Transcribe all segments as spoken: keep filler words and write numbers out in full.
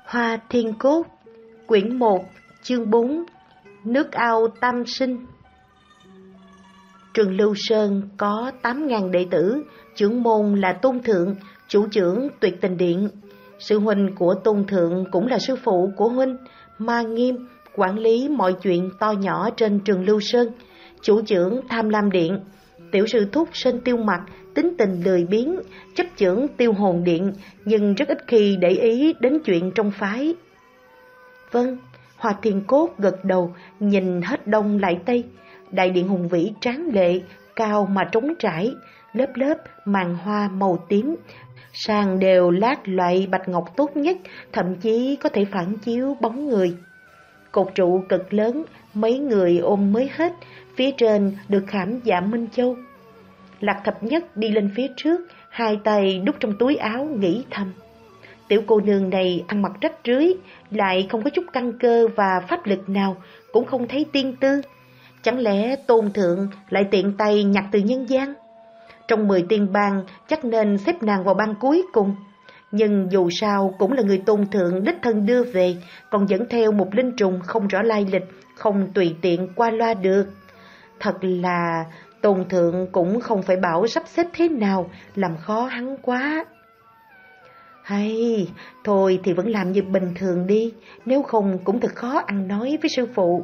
Hoa Thiên Cốt, quyển một, chương bốn, nước ao tam sinh. Trường Lưu Sơn có tám nghìn đệ tử, trưởng môn là Tôn Thượng, chủ trưởng Tuyệt Tình Điện. Sư huynh của Tôn Thượng cũng là sư phụ của huynh, Ma Nghiêm, quản lý mọi chuyện to nhỏ trên Trường Lưu Sơn. Chủ trưởng Tham Lam Điện, tiểu sư thúc Sơn Tiêu Mặc, tính tình lười biếng, chấp trưởng Tiêu Hồn Điện, nhưng rất ít khi để ý đến chuyện trong phái. Vâng, Hoa Thiên Cốt gật đầu, nhìn hết đông lại tây. Đại điện hùng vĩ tráng lệ, cao mà trống trải, lớp lớp màn hoa màu tím, sàn đều lát loại bạch ngọc tốt nhất, thậm chí có thể phản chiếu bóng người. Cột trụ cực lớn, mấy người ôm mới hết, phía trên được khảm dạ Minh Châu. Lạc Thập Nhất đi lên phía trước, hai tay đút trong túi áo nghĩ thầm. Tiểu cô nương này ăn mặc rách rưới, lại không có chút căn cơ và pháp lực nào, cũng không thấy tiên tư. Chẳng lẽ Tôn Thượng lại tiện tay nhặt từ nhân gian? Trong mười tiên bang chắc nên xếp nàng vào bang cuối cùng. Nhưng dù sao cũng là người Tôn Thượng đích thân đưa về, còn dẫn theo một linh trùng không rõ lai lịch, không tùy tiện qua loa được. Thật là Tôn Thượng cũng không phải bảo sắp xếp thế nào, làm khó hắn quá. Hay, thôi thì vẫn làm như bình thường đi, nếu không cũng thật khó ăn nói với sư phụ.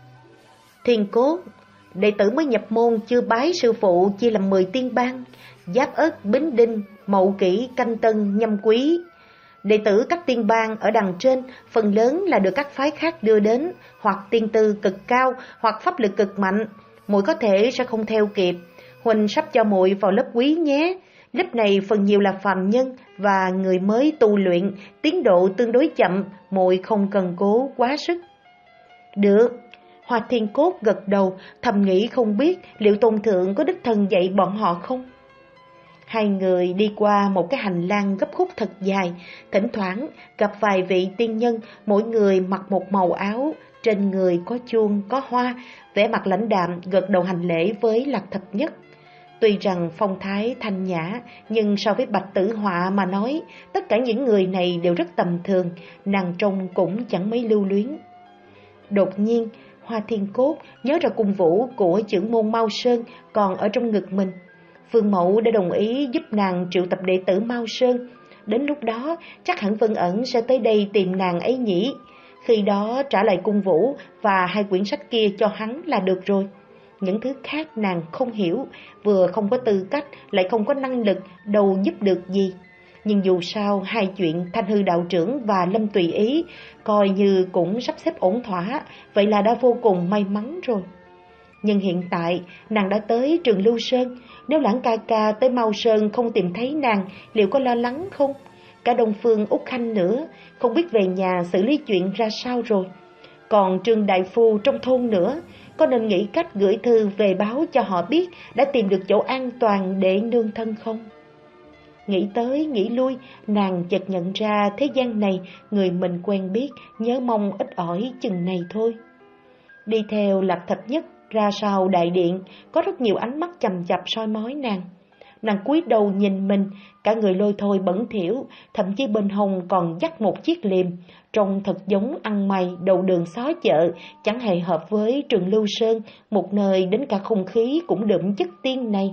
Thiên Cốt, đệ tử mới nhập môn chưa bái sư phụ chia làm mười tiên bang, Giáp Ất, Bính Đinh, Mậu Kỷ, Canh Tân, Nhâm Quý. Đệ tử các tiên bang ở đằng trên phần lớn là được các phái khác đưa đến, hoặc tiên tư cực cao, hoặc pháp lực cực mạnh. Muội có thể sẽ không theo kịp. Huynh sắp cho muội vào lớp quý nhé. Lớp này phần nhiều là phàm nhân và người mới tu luyện, tiến độ tương đối chậm, muội không cần cố quá sức. Được. Hoa Thiên Cốt gật đầu, thầm nghĩ không biết liệu Tôn Thượng có đích thân dạy bọn họ không. Hai người đi qua một cái hành lang gấp khúc thật dài, thỉnh thoảng gặp vài vị tiên nhân, mỗi người mặc một màu áo, trên người có chuông, có hoa, vẻ mặt lãnh đạm gật đầu hành lễ với Lạc Thập Nhất. Tuy rằng phong thái thanh nhã, nhưng so với Bạch Tử Họa mà nói, tất cả những người này đều rất tầm thường, nàng trông cũng chẳng mấy lưu luyến. Đột nhiên, Hoa Thiên Cốt nhớ ra cung vũ của trưởng môn Mao Sơn còn ở trong ngực mình. Phương Mẫu đã đồng ý giúp nàng triệu tập đệ tử Mao Sơn. Đến lúc đó, chắc hẳn Vân Ẩn sẽ tới đây tìm nàng ấy nhỉ. Khi đó trả lại cung vũ và hai quyển sách kia cho hắn là được rồi. Những thứ khác nàng không hiểu, vừa không có tư cách, lại không có năng lực, đâu giúp được gì. Nhưng dù sao, hai chuyện Thanh Hư đạo trưởng và Lâm Tùy Ý coi như cũng sắp xếp ổn thỏa, vậy là đã vô cùng may mắn rồi. Nhưng hiện tại, nàng đã tới Trường Lưu Sơn, nếu Lãng ca ca tới Mao Sơn không tìm thấy nàng, liệu có lo lắng không? Cả Đông Phương Úc Khanh nữa, không biết về nhà xử lý chuyện ra sao rồi. Còn Trương Đại Phu trong thôn nữa, có nên nghĩ cách gửi thư về báo cho họ biết đã tìm được chỗ an toàn để nương thân không? Nghĩ tới, nghĩ lui, nàng chợt nhận ra thế gian này, người mình quen biết, nhớ mong ít ỏi chừng này thôi. Đi theo Lạc Thập Nhất ra sau đại điện, có rất nhiều ánh mắt chằm chằm soi mói nàng. Nàng cúi đầu nhìn mình, cả người lôi thôi bẩn thỉu, thậm chí bên hông còn dắt một chiếc liềm, trông thật giống ăn mày đầu đường xó chợ, chẳng hề hợp với Trường Lưu Sơn, một nơi đến cả không khí cũng đượm chất tiên này.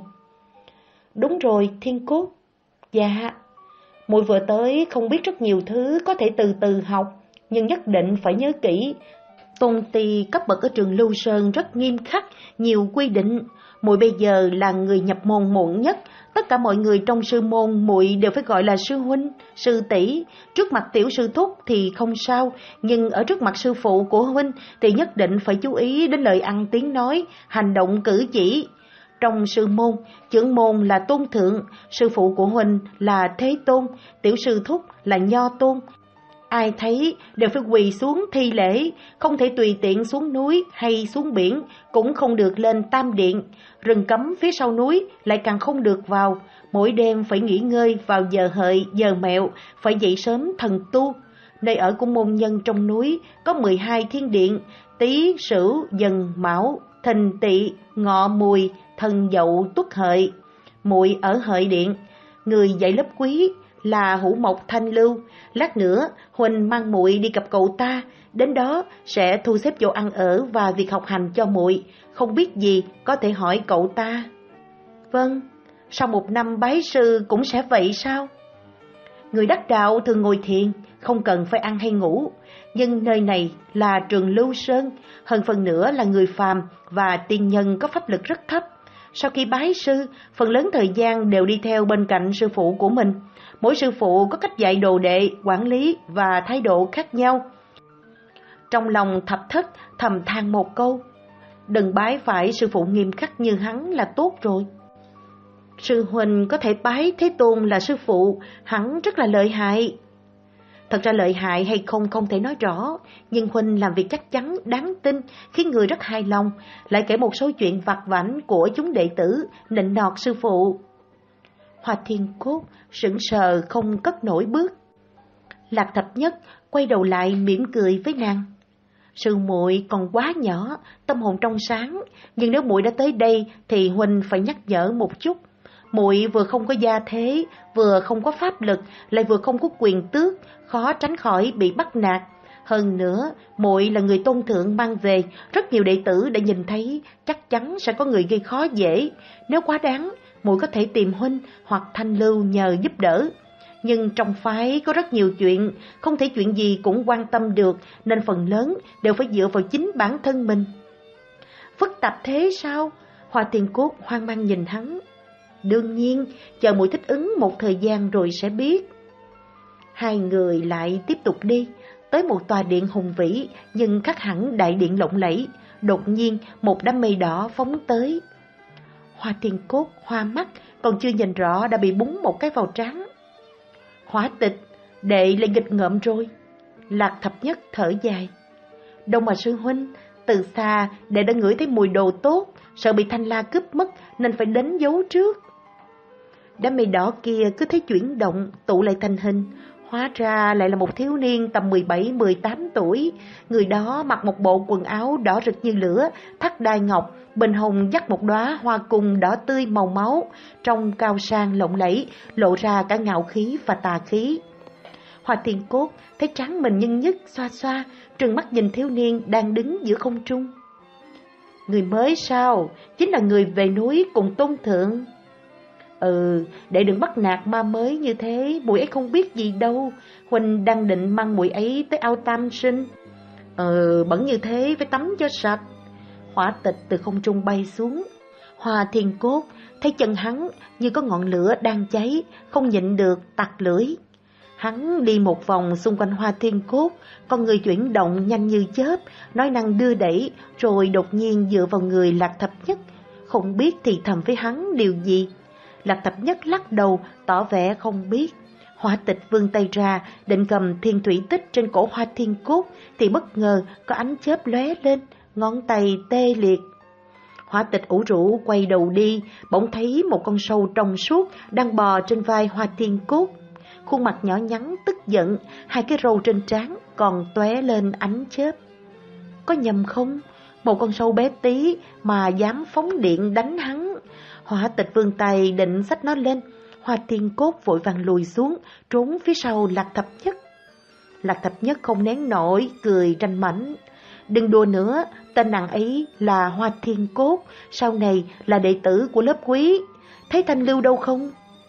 Đúng rồi, Thiên Cốt. Dạ, muội vừa tới không biết rất nhiều thứ có thể từ từ học, nhưng nhất định phải nhớ kỹ. Tôn ti cấp bậc ở Trường Lưu Sơn rất nghiêm khắc, nhiều quy định. Muội bây giờ là người nhập môn muộn nhất, tất cả mọi người trong sư môn muội đều phải gọi là sư huynh, sư tỷ. Trước mặt tiểu sư thúc thì không sao, nhưng ở trước mặt sư phụ của huynh thì nhất định phải chú ý đến lời ăn tiếng nói, hành động cử chỉ. Trong sư môn, trưởng môn là Tôn Thượng, sư phụ của huynh là Thế Tôn, tiểu sư thúc là Nho Tôn. Ai thấy đều phải quỳ xuống thi lễ, không thể tùy tiện xuống núi hay xuống biển, cũng không được lên Tam Điện. Rừng cấm phía sau núi lại càng không được vào, mỗi đêm phải nghỉ ngơi vào giờ hợi, giờ mẹo, phải dậy sớm thần tu. Nơi ở của môn nhân trong núi có mười hai thiên điện, Tý, Sửu, Dần, Mão, Thìn, Tỵ, Ngọ, Mùi, Thân, Dậu, Tuất, Hợi. Muội ở Hợi Điện, người dạy lớp quý, là Hữu Mộc Thanh Lưu. Lát nữa huynh mang muội đi gặp cậu ta, đến đó sẽ thu xếp chỗ ăn ở và việc học hành cho muội, không biết gì có thể hỏi cậu ta. Vâng, sau một năm bái sư cũng sẽ vậy sao? Người đắc đạo thường ngồi thiền, không cần phải ăn hay ngủ, nhưng nơi này là trường Lưu Sơn, hơn phần nữa là người phàm và tiên nhân có pháp lực rất thấp. Sau khi bái sư, phần lớn thời gian đều đi theo bên cạnh sư phụ của mình. Mỗi sư phụ có cách dạy đồ đệ, quản lý và thái độ khác nhau. Trong lòng Thập Thất thầm than một câu: đừng bái phải sư phụ nghiêm khắc như hắn là tốt rồi. Sư huynh có thể bái Thế Tôn là sư phụ, hắn rất là lợi hại. Thật ra lợi hại hay không không thể nói rõ, nhưng huynh làm việc chắc chắn, đáng tin, khiến người rất hài lòng, lại kể một số chuyện vặt vãnh của chúng đệ tử, nịnh nọt sư phụ. Hoa Thiên Cốt sững sờ không cất nổi bước. Lạc Thập Nhất quay đầu lại mỉm cười với nàng. Sư muội còn quá nhỏ, tâm hồn trong sáng, nhưng nếu muội đã tới đây thì huynh phải nhắc nhở một chút. Muội vừa không có gia thế, vừa không có pháp lực, lại vừa không có quyền tước, khó tránh khỏi bị bắt nạt. Hơn nữa, muội là người tôn thượng mang về, rất nhiều đệ tử đã nhìn thấy, chắc chắn sẽ có người gây khó dễ. Nếu quá đáng, muội có thể tìm huynh hoặc Thanh Lưu nhờ giúp đỡ. Nhưng trong phái có rất nhiều chuyện, không thể chuyện gì cũng quan tâm được, nên phần lớn đều phải dựa vào chính bản thân mình. Phức tạp thế sao? Hoa Thiên Cốt hoang mang nhìn hắn. Đương nhiên, chờ muội thích ứng một thời gian rồi sẽ biết. Hai người lại tiếp tục đi, tới một tòa điện hùng vĩ nhưng khác hẳn đại điện lộng lẫy. Đột nhiên một đám mây đỏ phóng tới. Hoa Thiên Cốt hoa mắt, còn chưa nhìn rõ đã bị búng một cái vào trán. Hỏa Tịch, đệ lại nghịch ngợm rồi. Lạc Thập Nhất thở dài. Đâu mà sư huynh, từ xa đệ đã ngửi thấy mùi đồ tốt, sợ bị Thanh La cướp mất nên phải đến giấu trước. Đám mây đỏ kia cứ thấy chuyển động, tụ lại thành hình. Hóa ra lại là một thiếu niên tầm mười bảy mười tám tuổi. Người đó mặc một bộ quần áo đỏ rực như lửa, thắt đai ngọc, bên hông dắt một đóa hoa cung đỏ tươi màu máu, trông cao sang lộng lẫy, lộ ra cả ngạo khí và tà khí. Hoa Thiên Cốt thấy trán mình nhân nhức xoa xoa, trừng mắt nhìn thiếu niên đang đứng giữa không trung. Người mới sao? Chính là người về núi cùng Tôn Thượng. Ừ, để đừng bắt nạt ma mới như thế, muội ấy không biết gì đâu. Huynh đang định mang muội ấy tới ao Tam Sinh. Ừ, bẩn như thế phải tắm cho sạch. Hỏa Tịch từ không trung bay xuống. Hoa Thiên Cốt thấy chân hắn như có ngọn lửa đang cháy, không nhịn được tặc lưỡi. Hắn đi một vòng xung quanh Hoa Thiên Cốt, con người chuyển động nhanh như chớp, nói năng đưa đẩy, rồi đột nhiên dựa vào người Lạc Thập Nhất, không biết thì thầm với hắn điều gì. Lạc Thập Nhất lắc đầu, tỏ vẻ không biết. Hỏa Tịch vươn tay ra, định cầm thiên thủy tích trên cổ Hoa Thiên Cốt, thì bất ngờ có ánh chớp lóe lên, ngón tay tê liệt. Hỏa Tịch ủ rũ quay đầu đi, bỗng thấy một con sâu trong suốt đang bò trên vai Hoa Thiên Cốt. Khuôn mặt nhỏ nhắn tức giận, hai cái râu trên trán còn tóe lên ánh chớp. Có nhầm không? Một con sâu bé tí mà dám phóng điện đánh hắn. Hỏa Tịch vươn tay định xách nó lên. Hoa Thiên Cốt vội vàng lùi xuống, trốn phía sau Lạc Thập Nhất. Lạc Thập Nhất không nén nổi, cười ranh mãnh. Đừng đùa nữa, tên nàng ấy là Hoa Thiên Cốt, sau này là đệ tử của lớp quý. Thấy Thanh Lưu đâu không?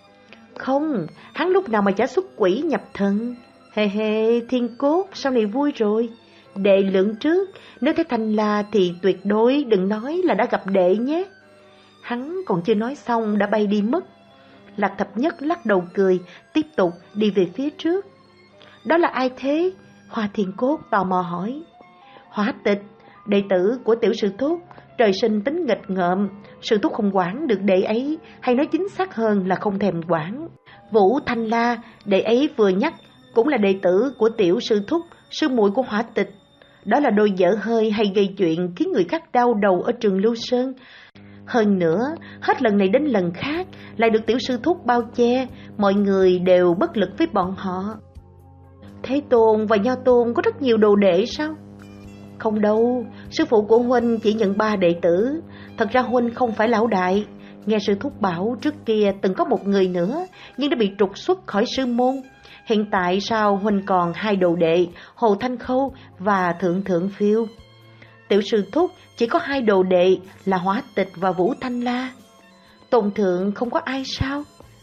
Không, hắn lúc nào mà chả xuất quỷ nhập thần. Hề hề, Thiên Cốt, sau này vui rồi. Đệ lượng trước, nếu thấy Thanh La thì tuyệt đối đừng nói là đã gặp đệ nhé. Hắn còn chưa nói xong đã bay đi mất. Lạc Thập Nhất lắc đầu cười, tiếp tục đi về phía trước. Đó là ai thế? Hoa Thiên Cốt tò mò hỏi. Hỏa Tịch, đệ tử của tiểu sư thúc, trời sinh tính nghịch ngợm, sư thúc không quản được đệ ấy, hay nói chính xác hơn là không thèm quản. Vũ Thanh La, đệ ấy vừa nhắc, cũng là đệ tử của tiểu sư thúc, sư muội của Hỏa Tịch. Đó là đôi dở hơi hay gây chuyện khiến người khác đau đầu ở trường Lưu Sơn. Hơn nữa, hết lần này đến lần khác lại được tiểu sư thúc bao che, mọi người đều bất lực với bọn họ. Thế Tôn và Nho Tôn có rất nhiều đồ đệ sao? Không đâu, sư phụ của huynh chỉ nhận ba đệ tử. Thật ra huynh không phải lão đại, Nghe sư thúc bảo trước kia từng có một người nữa, nhưng đã bị trục xuất khỏi sư môn. Hiện tại sao huynh còn hai đồ đệ, Hồ Thanh Khâu và Thượng Thượng Phiêu? Tiểu sư thúc chỉ có hai đồ đệ là Hóa Tịch và Vũ Thanh La. Tôn thượng không có ai sao?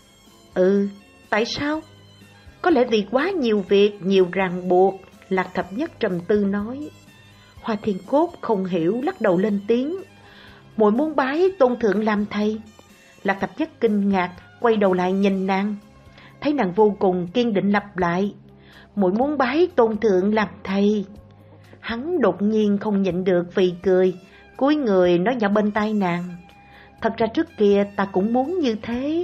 Ừ, tại sao? Có lẽ vì quá nhiều việc, nhiều ràng buộc. Lạc Thập Nhất trầm tư nói. Hoa Thiên Cốt không hiểu, lắc đầu lên tiếng. Muội muốn bái Tôn thượng làm thầy. Lạc Thập Nhất kinh ngạc, quay đầu lại nhìn nàng. Thấy nàng vô cùng kiên định lặp lại. Muội muốn bái Tôn thượng làm thầy. Hắn đột nhiên không nhịn được vì cười, cúi người nói nhỏ bên tai nàng. Thật ra trước kia ta cũng muốn như thế.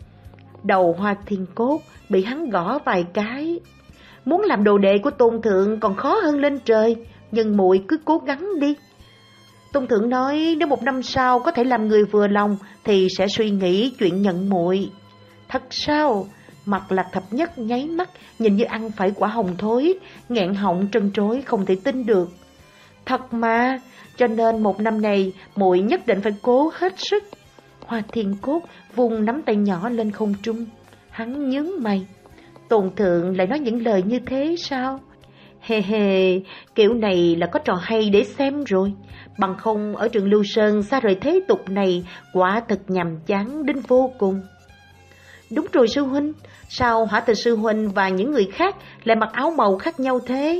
Đầu Hoa Thiên Cốt bị hắn gõ vài cái. Muốn làm đồ đệ của Tôn thượng còn khó hơn lên trời, nhưng muội cứ cố gắng đi. Tôn thượng nói nếu một năm sau có thể làm người vừa lòng thì sẽ suy nghĩ chuyện nhận muội. Thật sao? Mặt Lạc Thập Nhất nháy mắt, nhìn như ăn phải quả hồng thối, nghẹn họng trân trối không thể tin được. Thật mà, cho nên một năm này muội nhất định phải cố hết sức. Hoa Thiên Cốt vùng nắm tay nhỏ lên không trung. Hắn nhướng mày. Tôn thượng lại nói những lời như thế sao? Hề hề, kiểu này là có trò hay để xem rồi. Bằng không ở trường Lưu Sơn xa rời thế tục này, quả thật nhàm chán đến vô cùng. Đúng rồi sư huynh, sao Hỏa Từ sư huynh và những người khác lại mặc áo màu khác nhau thế?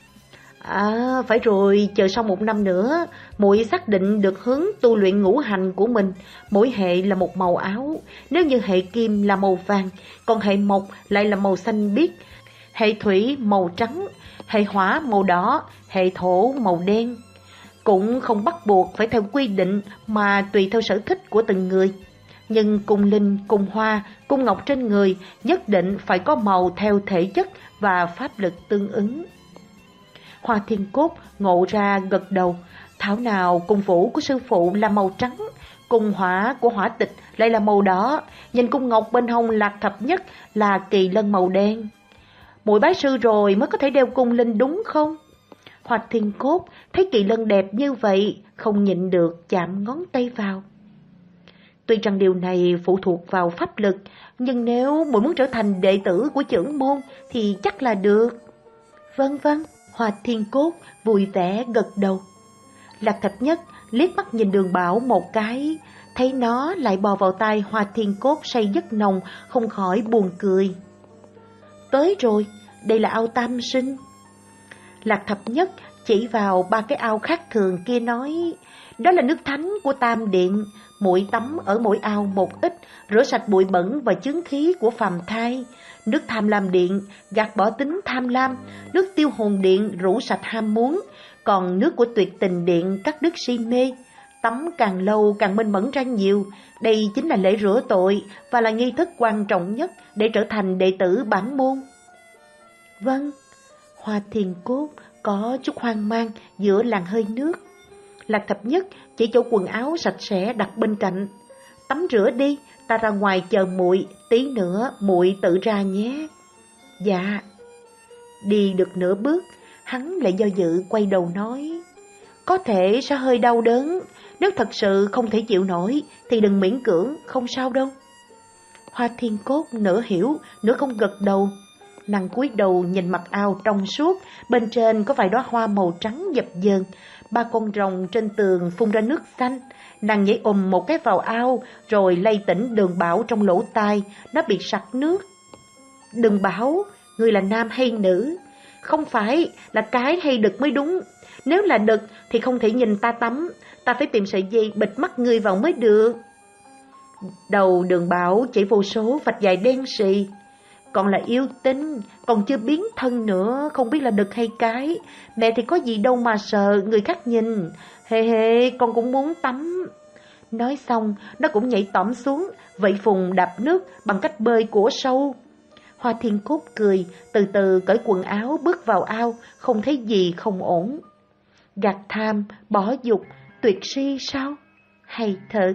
À, phải rồi, chờ sau một năm nữa, muội xác định được hướng tu luyện ngũ hành của mình. Mỗi hệ là một màu áo, nếu như hệ kim là màu vàng, còn hệ mộc lại là màu xanh biếc, hệ thủy màu trắng, hệ hỏa màu đỏ, hệ thổ màu đen. Cũng không bắt buộc phải theo quy định mà tùy theo sở thích của từng người. Nhưng cung linh, cung hoa, cung ngọc trên người nhất định phải có màu theo thể chất và pháp lực tương ứng. Hoa Thiên Cốt ngộ ra gật đầu. Thảo nào cung vũ của sư phụ là màu trắng, cung hỏa của Hỏa Tịch lại là màu đỏ, nhìn cung ngọc bên hông Lạc Thập Nhất là kỳ lân màu đen. Muội bái sư rồi mới có thể đeo cung linh đúng không? Hoa Thiên Cốt thấy kỳ lân đẹp như vậy, không nhịn được chạm ngón tay vào. Tuy rằng điều này phụ thuộc vào pháp lực, nhưng nếu muội muốn trở thành đệ tử của chưởng môn thì chắc là được. Vâng vâng, Hoa Thiên Cốt vui vẻ gật đầu. Lạc Thập Nhất liếc mắt nhìn Đường Bảo một cái, thấy nó lại bò vào tai Hoa Thiên Cốt say giấc nồng, không khỏi buồn cười. Tới rồi, đây là ao tam sinh. Lạc Thập Nhất chỉ vào ba cái ao khác thường kia nói, đó là nước thánh của Tam Điện, muội tắm ở mỗi ao một ít, rửa sạch bụi bẩn và chướng khí của phàm thai. Nước Tham Lam Điện gạt bỏ tính tham lam, nước Tiêu Hồn Điện rũ sạch ham muốn, còn nước của Tuyệt Tình Điện cắt đứt si mê. Tắm càng lâu càng minh mẫn ra nhiều, đây chính là lễ rửa tội và là nghi thức quan trọng nhất để trở thành đệ tử bản môn. Vâng, Hoa Thiên Cốt có chút hoang mang giữa làn hơi nước. Lạc Thập Nhất chỉ chỗ quần áo sạch sẽ đặt bên cạnh. Tắm rửa đi, ta ra ngoài chờ muội, tí nữa muội tự ra nhé. Dạ. Đi được nửa bước, hắn lại do dự quay đầu nói, có thể sẽ hơi đau đớn, nếu thật sự không thể chịu nổi thì đừng miễn cưỡng, không sao đâu. Hoa Thiên Cốt nửa hiểu, nửa không gật đầu. Nàng cúi đầu nhìn mặt ao trong suốt, bên trên có vài đóa hoa màu trắng dập dờn, ba con rồng trên tường phun ra nước xanh. Nàng nhảy ùm một cái vào ao, rồi lay tỉnh Đường Bảo trong lỗ tai, nó bị sặc nước. Đường Bảo, ngươi là nam hay nữ? Không phải là cái hay đực mới đúng. Nếu là đực thì không thể nhìn ta tắm, ta phải tìm sợi dây bịt mắt ngươi vào mới được. Đầu Đường Bảo chảy vô số vạch dài đen sì. Còn là yêu tinh, còn chưa biến thân nữa, không biết là đực hay cái. Mẹ thì có gì đâu mà sợ, người khác nhìn. Hề hề, con cũng muốn tắm. Nói xong, nó cũng nhảy tỏm xuống, vậy phùng đạp nước bằng cách bơi của sâu. Hoa Thiên Cốt cười, từ từ cởi quần áo bước vào ao, không thấy gì không ổn. Gạt tham, bỏ dục, tuyệt si sao? Hay thật.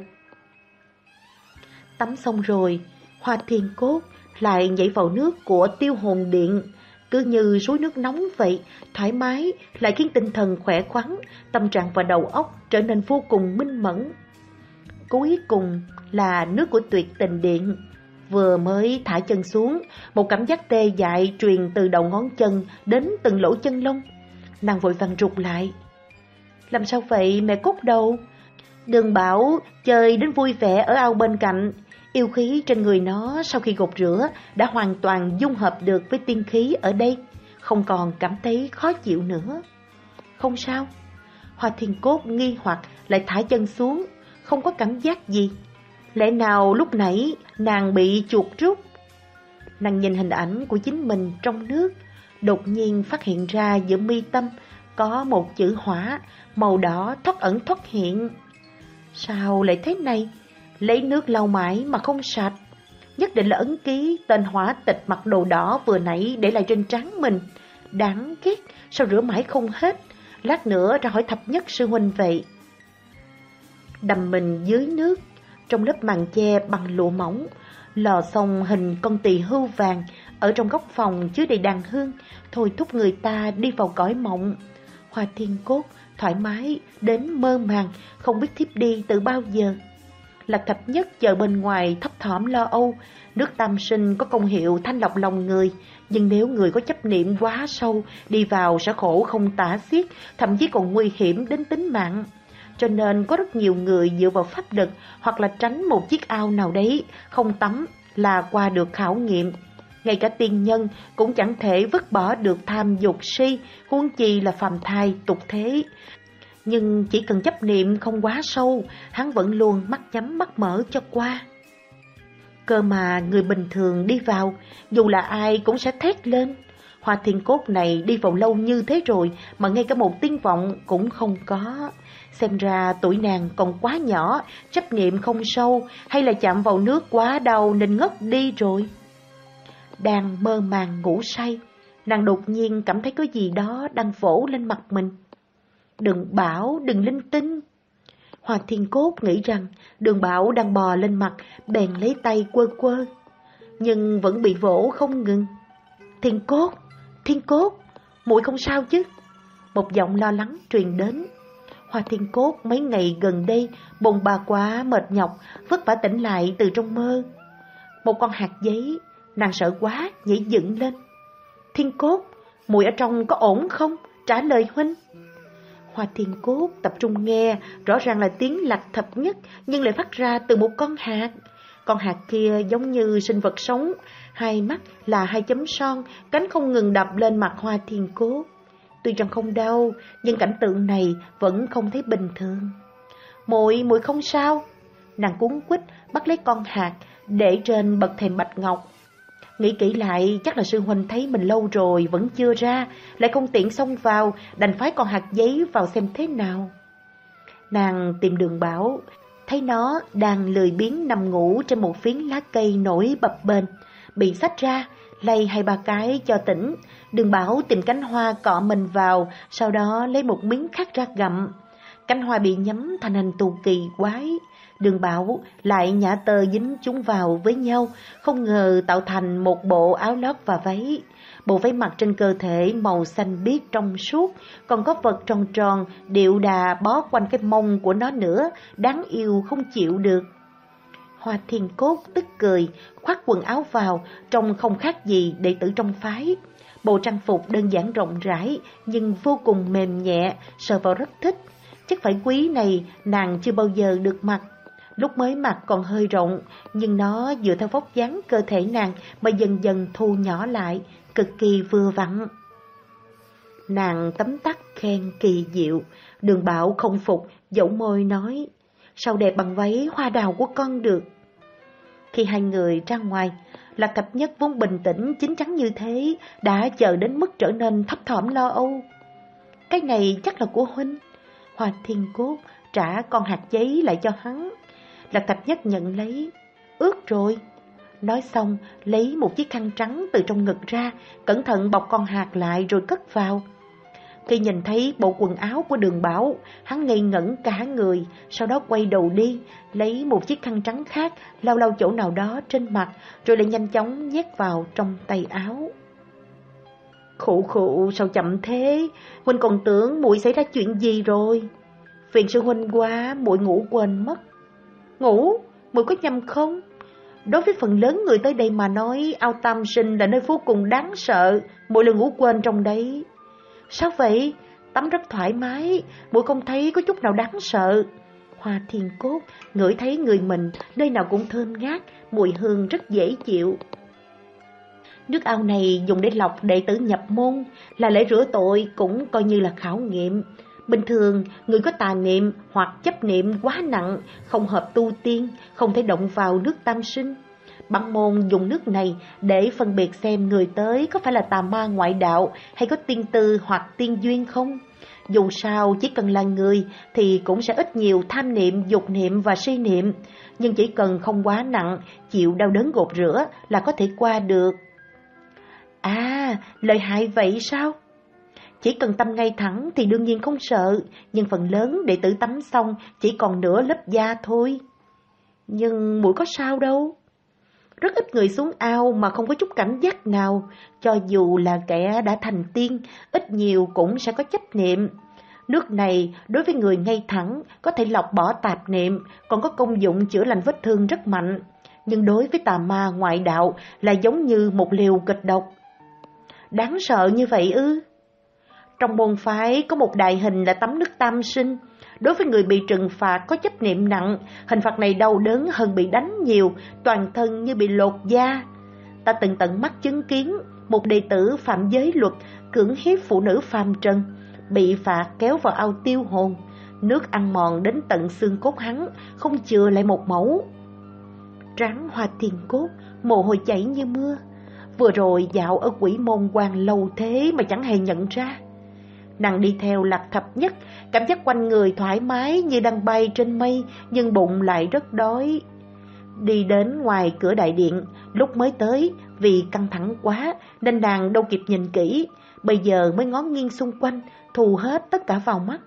Tắm xong rồi, Hoa Thiên Cốt lại nhảy vào nước của Tiêu Hồn Điện, cứ như suối nước nóng vậy, thoải mái, lại khiến tinh thần khỏe khoắn, tâm trạng và đầu óc trở nên vô cùng minh mẫn. Cuối cùng, là nước của Tuyệt Tình Điện. Vừa mới thả chân xuống, một cảm giác tê dại truyền từ đầu ngón chân đến từng lỗ chân lông. Nàng vội vàng rụt lại. Làm sao vậy mẹ Cúc đâu? Đường Bảo chơi đến vui vẻ ở ao bên cạnh. Yêu khí trên người nó sau khi gột rửa đã hoàn toàn dung hợp được với tiên khí ở đây, không còn cảm thấy khó chịu nữa. Không sao. Hoa Thiên Cốt nghi hoặc lại thả chân xuống, không có cảm giác gì. Lẽ nào lúc nãy nàng bị chuột rút? Nàng nhìn hình ảnh của chính mình trong nước, đột nhiên phát hiện ra giữa mi tâm có một chữ hỏa màu đỏ thoát ẩn thoát hiện. Sao lại thế này? Lấy nước lau mãi mà không sạch. Nhất định là ấn ký tên hỏa tịch mặc đồ đỏ vừa nãy để lại trên trán mình. Đáng ghét, sao rửa mãi không hết? Lát nữa ra hỏi thập nhất sư huynh vậy. Đầm mình dưới nước, trong lớp màn che bằng lụa mỏng, lò xông hình con tỳ hưu vàng ở trong góc phòng chứa đầy đàn hương, thôi thúc người ta đi vào cõi mộng. Hoa Thiên Cốt thoải mái đến mơ màng, không biết thiếp đi từ bao giờ. Lạc Thập Nhất chờ bên ngoài thấp thỏm lo âu. Nước tam sinh có công hiệu thanh lọc lòng người, nhưng nếu người có chấp niệm quá sâu, đi vào sẽ khổ không tả xiết, thậm chí còn nguy hiểm đến tính mạng. Cho nên có rất nhiều người dựa vào pháp lực hoặc là tránh một chiếc ao nào đấy, không tắm là qua được khảo nghiệm. Ngay cả tiên nhân cũng chẳng thể vứt bỏ được tham dục si, huống chi là phàm thai tục thế. Nhưng chỉ cần chấp niệm không quá sâu, hắn vẫn luôn mắt nhắm mắt mở cho qua. Cơ mà người bình thường đi vào, dù là ai cũng sẽ thét lên. Hoa Thiên Cốt này đi vào lâu như thế rồi mà ngay cả một tiếng vọng cũng không có. Xem ra tuổi nàng còn quá nhỏ, chấp niệm không sâu, hay là chạm vào nước quá đau nên ngất đi rồi. Đang mơ màng ngủ say, nàng đột nhiên cảm thấy có gì đó đang vỗ lên mặt mình. Đừng bảo, đừng linh tinh. Hoa Thiên Cốt nghĩ rằng Đường Bảo đang bò lên mặt, bèn lấy tay quơ quơ, nhưng vẫn bị vỗ không ngừng. Thiên Cốt, Thiên Cốt, muội không sao chứ? Một giọng lo lắng truyền đến. Hoa Thiên Cốt mấy ngày gần đây bồn bà quá mệt nhọc, vất vả tỉnh lại từ trong mơ. Một con hạt giấy, nàng sợ quá nhảy dựng lên. Thiên Cốt, muội ở trong có ổn không? Trả lời huynh. Hoa Thiên Cốt tập trung nghe, rõ ràng là tiếng Lạc Thập Nhất, nhưng lại phát ra từ một con hạt. Con hạt kia giống như sinh vật sống, hai mắt là hai chấm son, cánh không ngừng đập lên mặt Hoa Thiên Cốt. Tuy rằng không đau, nhưng cảnh tượng này vẫn không thấy bình thường. Muội, muội không sao. Nàng cuống quýt bắt lấy con hạt, để trên bậc thềm bạch ngọc. Nghĩ kỹ lại, chắc là sư huynh thấy mình lâu rồi vẫn chưa ra, lại không tiện xông vào, đành phái con hạt giấy vào xem thế nào. Nàng tìm Đường Bảo, thấy nó đang lười biếng nằm ngủ trên một phiến lá cây nổi bập bềnh, bị xách ra, lay hai ba cái cho tỉnh. Đường Bảo tìm cánh hoa cọ mình vào, sau đó lấy một miếng khác ra gặm. Cánh hoa bị nhắm thành hình tù kỳ quái. Đường Bảo lại nhả tơ dính chúng vào với nhau, không ngờ tạo thành một bộ áo lót và váy. Bộ váy mặc trên cơ thể màu xanh biếc trong suốt, còn có vật tròn tròn, điệu đà bó quanh cái mông của nó nữa, đáng yêu không chịu được. Hoa Thiên Cốt tức cười, khoác quần áo vào, trông không khác gì đệ tử trong phái. Bộ trang phục đơn giản rộng rãi, nhưng vô cùng mềm nhẹ, sờ vào rất thích. Chất vải quý này nàng chưa bao giờ được mặc. Lúc mới mặc còn hơi rộng, nhưng nó dựa theo vóc dáng cơ thể nàng mà dần dần thu nhỏ lại, cực kỳ vừa vặn. Nàng tấm tắc khen kỳ diệu. Đường Bảo không phục, dẫu môi nói, sao đẹp bằng váy hoa đào của con được. Khi hai người ra ngoài, Lạc Thập Nhất vốn bình tĩnh chín chắn như thế, đã chờ đến mức trở nên thấp thỏm lo âu. Cái này chắc là của huynh. Hoa Thiên Cốt trả con hạt giấy lại cho hắn. Lạc Thập Nhất nhận lấy, ướt rồi. Nói xong, lấy một chiếc khăn trắng từ trong ngực ra, cẩn thận bọc con hạt lại rồi cất vào. Khi nhìn thấy bộ quần áo của Đường Bảo, hắn ngây ngẩn cả người, sau đó quay đầu đi, lấy một chiếc khăn trắng khác, lau lau chỗ nào đó trên mặt, rồi lại nhanh chóng nhét vào trong tay áo. Khụ khụ, sao chậm thế? Huynh còn tưởng muội xảy ra chuyện gì rồi? Phiền sư huynh quá, muội ngủ quên mất. Ngủ? muội có nhầm không? Đối với phần lớn người tới đây mà nói, ao Tam Sinh là nơi vô cùng đáng sợ, muội là ngủ quên trong đấy. Sao vậy? Tắm rất thoải mái, muội không thấy có chút nào đáng sợ. Hoa Thiên Cốt ngửi thấy người mình nơi nào cũng thơm ngát, mùi hương rất dễ chịu. Nước ao này dùng để lọc đệ tử nhập môn, là lễ rửa tội cũng coi như là khảo nghiệm. Bình thường, người có tà niệm hoặc chấp niệm quá nặng, không hợp tu tiên, không thể động vào nước Tam Sinh. Băng môn dùng nước này để phân biệt xem người tới có phải là tà ma ngoại đạo hay có tiên tư hoặc tiên duyên không. Dù sao chỉ cần là người thì cũng sẽ ít nhiều tham niệm, dục niệm và si niệm, nhưng chỉ cần không quá nặng, chịu đau đớn gột rửa là có thể qua được. À, lợi hại vậy sao? Chỉ cần tâm ngay thẳng thì đương nhiên không sợ, nhưng phần lớn đệ tử tắm xong chỉ còn nửa lớp da thôi. Nhưng muội có sao đâu. Rất ít người xuống ao mà không có chút cảnh giác nào, cho dù là kẻ đã thành tiên, ít nhiều cũng sẽ có chấp niệm. Nước này đối với người ngay thẳng có thể lọc bỏ tạp niệm, còn có công dụng chữa lành vết thương rất mạnh. Nhưng đối với tà ma ngoại đạo là giống như một liều kịch độc. Đáng sợ như vậy ư? Trong môn phái có một đại hình là tắm nước Tam Sinh. Đối với người bị trừng phạt có chấp niệm nặng, hình phạt này đau đớn hơn bị đánh nhiều, toàn thân như bị lột da. Ta từng tận mắt chứng kiến một đệ tử phạm giới luật, cưỡng hiếp phụ nữ phàm trần, bị phạt kéo vào ao tiêu hồn. Nước ăn mòn đến tận xương cốt hắn, không chừa lại một mẩu. Tráng Hoa Thiên Cốt, mồ hôi chảy như mưa. Vừa rồi dạo ở Quỷ Môn Quan lâu thế mà chẳng hề nhận ra. Nàng đi theo Lạc Thập Nhất, cảm giác quanh người thoải mái như đang bay trên mây, nhưng bụng lại rất đói. Đi đến ngoài cửa đại điện, lúc mới tới, vì căng thẳng quá nên nàng đâu kịp nhìn kỹ, bây giờ mới ngó nghiêng xung quanh, thu hết tất cả vào mắt.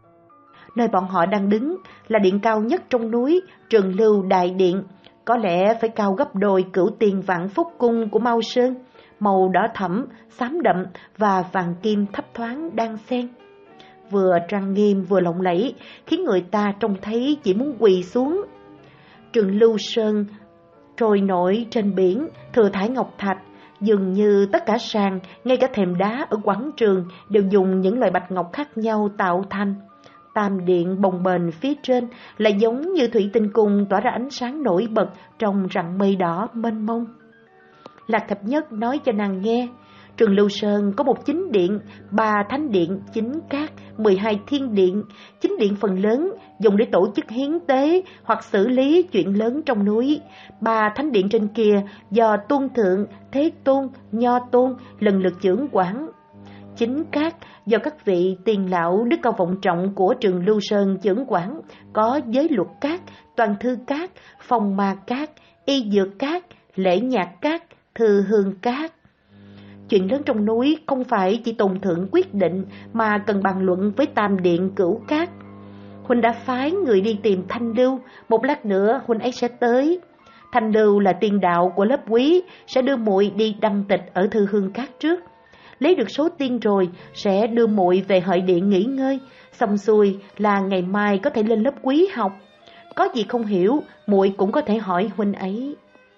Nơi bọn họ đang đứng là điện cao nhất trong núi, Trường Lưu Đại Điện, có lẽ phải cao gấp đôi Cửu Tiền Vạn Phúc Cung của Mao Sơn, màu đỏ thẫm, xám đậm và vàng kim thấp thoáng đan xen. Vừa trang nghiêm vừa lộng lẫy, khiến người ta trông thấy chỉ muốn quỳ xuống. Trường Lưu Sơn trôi nổi trên biển, thừa thải ngọc thạch, dường như tất cả sàn, ngay cả thềm đá ở quảng trường đều dùng những loại bạch ngọc khác nhau tạo thành. Tam điện bồng bềnh phía trên lại giống như thủy tinh cung tỏa ra ánh sáng nổi bật trong rặng mây đỏ mênh mông. Lạc Thập Nhất nói cho nàng nghe, Trường Lưu Sơn có một chính điện, ba thánh điện, chín cát, mười hai thiên điện. Chính điện phần lớn dùng để tổ chức hiến tế hoặc xử lý chuyện lớn trong núi. Ba thánh điện trên kia do Tôn Thượng, Thế Tôn, Nho Tôn lần lượt chưởng quản. Chính cát do các vị tiền lão đức cao vọng trọng của Trường Lưu Sơn chưởng quản, có giới luật cát, toàn thư cát, phong ma cát, y dược cát, lễ nhạc cát, thư hương cát. Chuyện lớn trong núi không phải chỉ Tôn Thượng quyết định mà cần bàn luận với Tam Điện Cửu Cát. Huynh đã phái người đi tìm Thanh Lưu, một lát nữa Huynh ấy sẽ tới. Thanh Lưu là tiền đạo của lớp quý, sẽ đưa muội đi đăng tịch ở thư hương cát trước. Lấy được số tiên rồi sẽ đưa muội về Hợi Điện nghỉ ngơi, xong xuôi là ngày mai có thể lên lớp quý học. Có gì không hiểu, muội cũng có thể hỏi huynh ấy.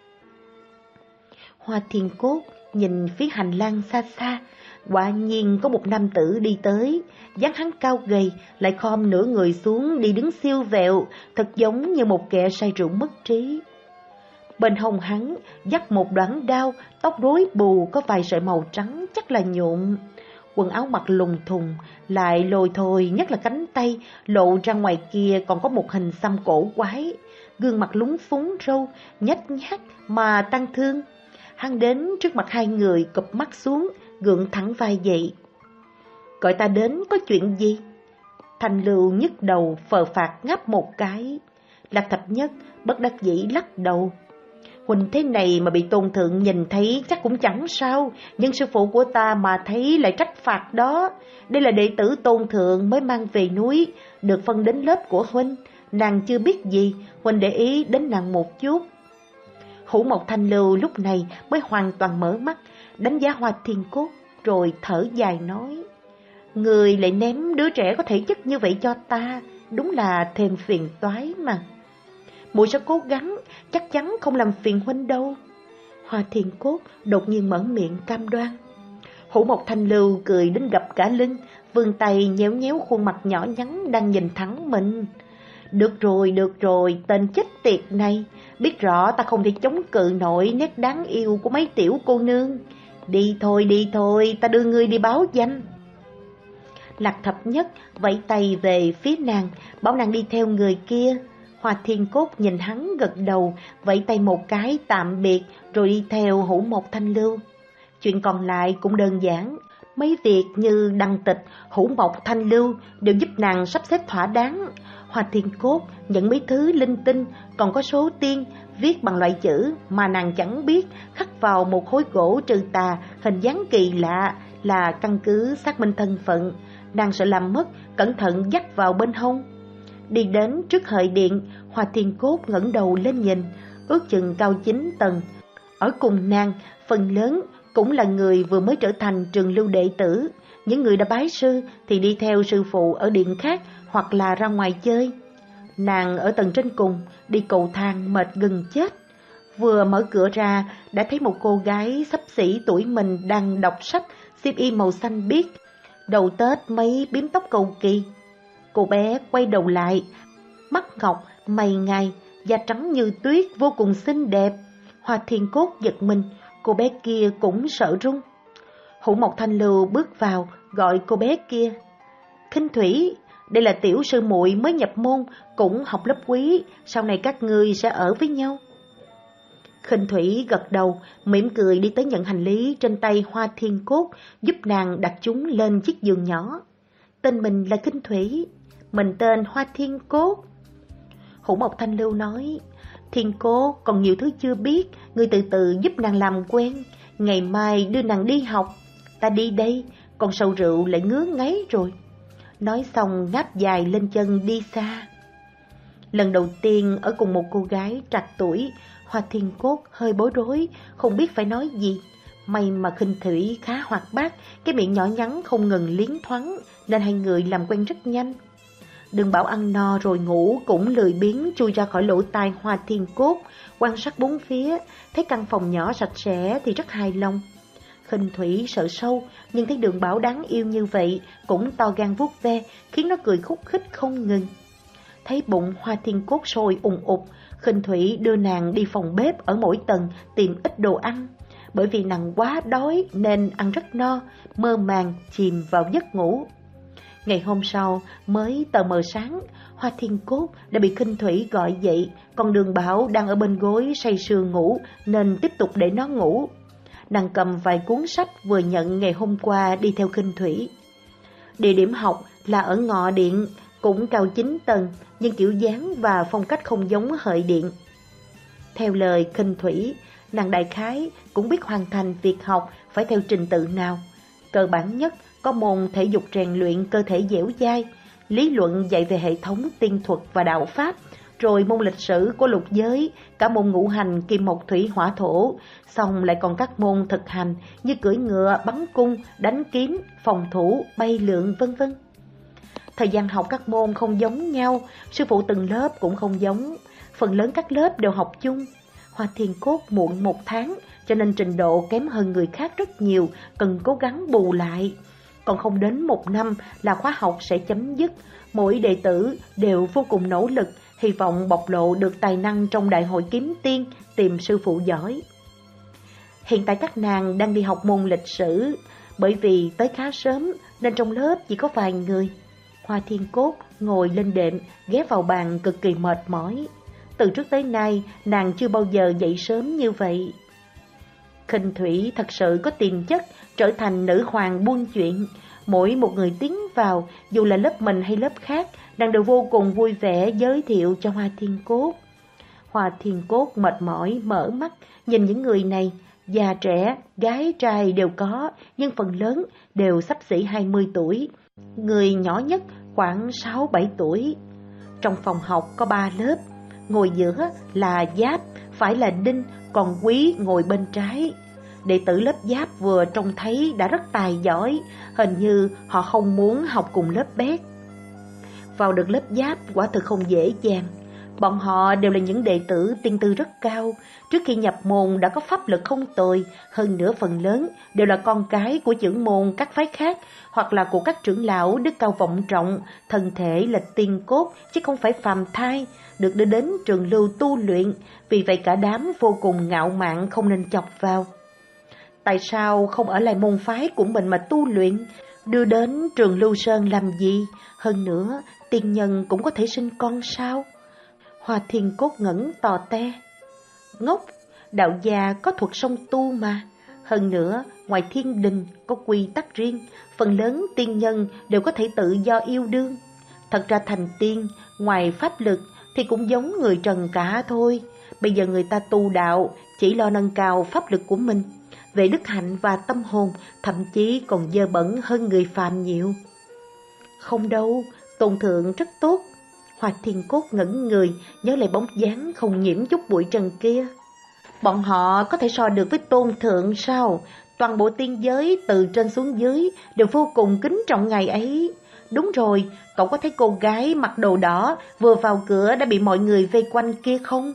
Hoa Thiên Cốt nhìn phía hành lang xa xa, quả nhiên có một nam tử đi tới, dáng hắn cao gầy, lại khom nửa người xuống đi đứng siêu vẹo, thật giống như một kẻ say rượu mất trí. Bên hông hắn dắt một đoạn đao, tóc rối bù có vài sợi màu trắng chắc là nhuộm. Quần áo mặc lùng thùng, lại lồi thôi, nhất là cánh tay, lộ ra ngoài kia còn có một hình xăm cổ quái. Gương mặt lúng phúng râu, nhếch nhác mà tăng thương. Hắn đến trước mặt hai người, cụp mắt xuống, gượng thẳng vai dậy. Gọi ta đến có chuyện gì? Thanh Lưu nhức đầu, phờ phạc ngáp một cái. Lạc Thập Nhất bất đắc dĩ lắc đầu. Huynh thế này mà bị Tôn Thượng nhìn thấy chắc cũng chẳng sao, nhưng sư phụ của ta mà thấy lại trách phạt đó. Đây là đệ tử Tôn Thượng mới mang về núi, được phân đến lớp của Huynh. Nàng chưa biết gì, Huynh để ý đến nàng một chút. Hữu Mộc Thanh Lưu lúc này mới hoàn toàn mở mắt, đánh giá Hoa Thiên Cốt, rồi thở dài nói: Người lại ném đứa trẻ có thể chất như vậy cho ta, đúng là thêm phiền toái mà. muội sẽ cố gắng, chắc chắn không làm phiền huynh đâu. Hoa Thiên Cốt đột nhiên mở miệng cam đoan. Hữu Mộc Thanh Lưu cười đến gập cả lưng, vươn tay nhéo nhéo khuôn mặt nhỏ nhắn đang nhìn thẳng mình. Được rồi, được rồi, tên chết tiệt này, biết rõ ta không thể chống cự nổi nét đáng yêu của mấy tiểu cô nương. Đi thôi, đi thôi, ta đưa ngươi đi báo danh. Lạc Thập Nhất vẫy tay về phía nàng, bảo nàng đi theo người kia. Hoa Thiên Cốt nhìn hắn gật đầu, vẫy tay một cái tạm biệt, rồi đi theo Hữu Mộc Thanh Lưu. Chuyện còn lại cũng đơn giản, mấy việc như đăng tịch, Hữu Mộc Thanh Lưu đều giúp nàng sắp xếp thỏa đáng. Hoa Thiên Cốt nhận mấy thứ linh tinh, còn có số tiên viết bằng loại chữ mà nàng chẳng biết, khắc vào một khối gỗ trừ tà, hình dáng kỳ lạ, là căn cứ xác minh thân phận. Nàng sợ làm mất, cẩn thận dắt vào bên hông. Đi đến trước hợi điện, Hoa Thiên Cốt ngẩng đầu lên nhìn, ước chừng cao chín tầng. Ở cùng nàng, phần lớn cũng là người vừa mới trở thành trường lưu đệ tử. Những người đã bái sư thì đi theo sư phụ ở điện khác hoặc là ra ngoài chơi. Nàng ở tầng trên cùng, đi cầu thang mệt gần chết. Vừa mở cửa ra, đã thấy một cô gái xấp xỉ tuổi mình đang đọc sách, xiêm y màu xanh biếc, đầu tết mấy bím tóc cầu kỳ. Cô bé quay đầu lại, mắt ngọc, mày ngài, da trắng như tuyết, vô cùng xinh đẹp. Hoa Thiên Cốt giật mình, cô bé kia cũng sợ run. Hữu Mộc Thanh Lưu bước vào, gọi cô bé kia. Khinh Thủy, đây là tiểu sư muội mới nhập môn, cũng học lớp quý, sau này các ngươi sẽ ở với nhau. Khinh Thủy gật đầu, mỉm cười đi tới nhận hành lý trên tay Hoa Thiên Cốt, giúp nàng đặt chúng lên chiếc giường nhỏ. Tên mình là Khinh Thủy, mình tên Hoa Thiên Cốt. Hữu Mộc Thanh Lưu nói, Thiên Cốt còn nhiều thứ chưa biết, ngươi từ từ giúp nàng làm quen, ngày mai đưa nàng đi học. Ta đi đây, còn sầu rượu lại ngứa ngáy rồi. Nói xong ngáp dài lên chân đi xa. Lần đầu tiên ở cùng một cô gái trạc tuổi, Hoa Thiên Cốt hơi bối rối, không biết phải nói gì. May mà Khinh Thủy khá hoạt bát, cái miệng nhỏ nhắn không ngừng liến thoáng, nên hai người làm quen rất nhanh. Đừng bảo ăn no rồi ngủ, cũng lười biếng chui ra khỏi lỗ tai Hoa Thiên Cốt, quan sát bốn phía, thấy căn phòng nhỏ sạch sẽ thì rất hài lòng. Khinh Thủy sợ sâu, nhưng thấy Đường Bảo đáng yêu như vậy, cũng to gan vuốt ve, khiến nó cười khúc khích không ngừng. Thấy bụng Hoa Thiên Cốt sôi ùng ục, Khinh Thủy đưa nàng đi phòng bếp ở mỗi tầng tìm ít đồ ăn. Bởi vì nàng quá đói nên ăn rất no, mơ màng chìm vào giấc ngủ. Ngày hôm sau mới tờ mờ sáng, Hoa Thiên Cốt đã bị Khinh Thủy gọi dậy, còn Đường Bảo đang ở bên gối say sưa ngủ nên tiếp tục để nó ngủ. Nàng cầm vài cuốn sách vừa nhận ngày hôm qua đi theo Khinh Thủy. Địa điểm học là ở ngọ điện, cũng cao chín tầng, nhưng kiểu dáng và phong cách không giống hợi điện. Theo lời Khinh Thủy, nàng đại khái cũng biết hoàn thành việc học phải theo trình tự nào. Cơ bản nhất có môn thể dục rèn luyện cơ thể dẻo dai, lý luận dạy về hệ thống tiên thuật và đạo pháp, rồi môn lịch sử của lục giới, cả môn ngũ hành kim mộc thủy hỏa thổ, xong lại còn các môn thực hành như cưỡi ngựa, bắn cung, đánh kiếm, phòng thủ, bay lượn vân vân. Thời gian học các môn không giống nhau, sư phụ từng lớp cũng không giống, phần lớn các lớp đều học chung. Hoa Thiên Cốt muộn một tháng, cho nên trình độ kém hơn người khác rất nhiều, cần cố gắng bù lại. Còn không đến một năm là khóa học sẽ chấm dứt, mỗi đệ tử đều vô cùng nỗ lực, hy vọng bộc lộ được tài năng trong đại hội kiếm tiên, tìm sư phụ giỏi. Hiện tại các nàng đang đi học môn lịch sử, bởi vì tới khá sớm nên trong lớp chỉ có vài người. Hoa Thiên Cốt ngồi lên đệm, ghé vào bàn cực kỳ mệt mỏi. Từ trước tới nay, nàng chưa bao giờ dậy sớm như vậy. Khinh Thủy thật sự có tiềm chất trở thành nữ hoàng buôn chuyện. Mỗi một người tiến vào, dù là lớp mình hay lớp khác, nàng đều vô cùng vui vẻ giới thiệu cho Hoa Thiên Cốt. Hoa Thiên Cốt mệt mỏi, mở mắt, nhìn những người này, già trẻ, gái trai đều có, nhưng phần lớn đều xấp xỉ hai mươi tuổi. Người nhỏ nhất khoảng sáu bảy tuổi. Trong phòng học có ba lớp, ngồi giữa là Giáp, phải là Đinh, còn Quý ngồi bên trái. Đệ tử lớp Giáp vừa trông thấy đã rất tài giỏi, hình như họ không muốn học cùng lớp Bét. Vào được lớp Giáp quả thực không dễ dàng, Bọn họ đều là những đệ tử tiên tư rất cao, trước khi nhập môn đã có pháp lực không tồi, hơn nữa phần lớn đều là con cái của trưởng môn các phái khác, hoặc là của các trưởng lão đức cao vọng trọng, thân thể là tiên cốt chứ không phải phàm thai, được đưa đến trường lưu tu luyện, vì vậy cả đám vô cùng ngạo mạn không nên chọc vào. Tại sao không ở lại môn phái của mình mà tu luyện, đưa đến trường lưu sơn làm gì? Hơn nữa, tiên nhân cũng có thể sinh con sao? Hoa Thiên Cốt ngẩn tò te. Ngốc, đạo gia có thuật song tu mà. Hơn nữa, ngoài thiên đình có quy tắc riêng, phần lớn tiên nhân đều có thể tự do yêu đương. Thật ra thành tiên, ngoài pháp lực thì cũng giống người trần cả thôi. Bây giờ người ta tu đạo chỉ lo nâng cao pháp lực của mình, về đức hạnh và tâm hồn thậm chí còn dơ bẩn hơn người phàm nhiều. Không đâu, Tôn thượng rất tốt. Hoa Thiên Cốt ngẩn người, nhớ lại bóng dáng không nhiễm chút bụi trần kia. Bọn họ có thể so được với Tôn thượng sao? Toàn bộ tiên giới từ trên xuống dưới đều vô cùng kính trọng ngài ấy. Đúng rồi, cậu có thấy cô gái mặc đồ đỏ vừa vào cửa đã bị mọi người vây quanh kia không?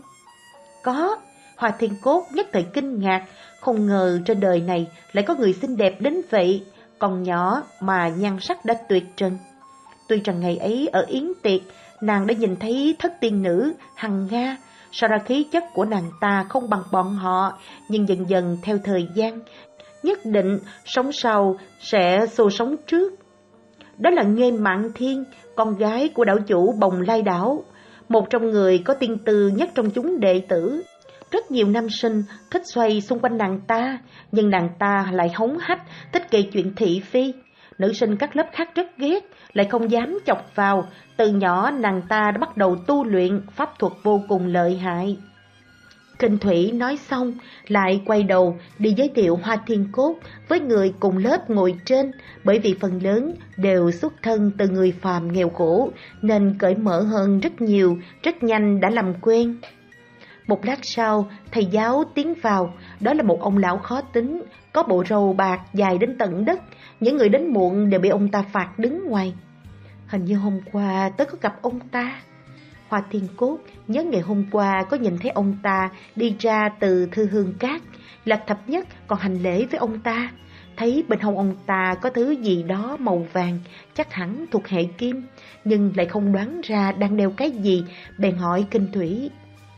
Có. Hoa Thiên Cốt nhất thời kinh ngạc, không ngờ trên đời này lại có người xinh đẹp đến vậy, còn nhỏ mà nhan sắc đã tuyệt trần. Tuy rằng ngày ấy ở yến tiệc, nàng đã nhìn thấy thất tiên nữ Hằng Nga, so ra khí chất của nàng ta không bằng bọn họ, nhưng dần dần theo thời gian, nhất định sống sau sẽ xô sống trước. Đó là Nghê Mạn Thiên, con gái của đảo chủ Bồng Lai đảo, một trong người có tiên tư nhất trong chúng đệ tử. Rất nhiều nam sinh thích xoay xung quanh nàng ta, nhưng nàng ta lại hống hách, thích kể chuyện thị phi. Nữ sinh các lớp khác rất ghét, lại không dám chọc vào. Từ nhỏ nàng ta đã bắt đầu tu luyện, pháp thuật vô cùng lợi hại. Kinh Thủy nói xong, lại quay đầu đi giới thiệu Hoa Thiên Cốt với người cùng lớp ngồi trên, bởi vì phần lớn đều xuất thân từ người phàm nghèo khổ, nên cởi mở hơn rất nhiều, rất nhanh đã làm quen. Một lát sau, thầy giáo tiến vào, đó là một ông lão khó tính, có bộ râu bạc dài đến tận đất, những người đến muộn đều bị ông ta phạt đứng ngoài. Hình như hôm qua tớ có gặp ông ta. Hoa Thiên Cốt nhớ ngày hôm qua có nhìn thấy ông ta đi ra từ Thư Hương Cát, Lạc Thập Nhất còn hành lễ với ông ta. Thấy bên hông ông ta có thứ gì đó màu vàng, chắc hẳn thuộc hệ kim, nhưng lại không đoán ra đang đeo cái gì, bèn hỏi Kinh Thủy.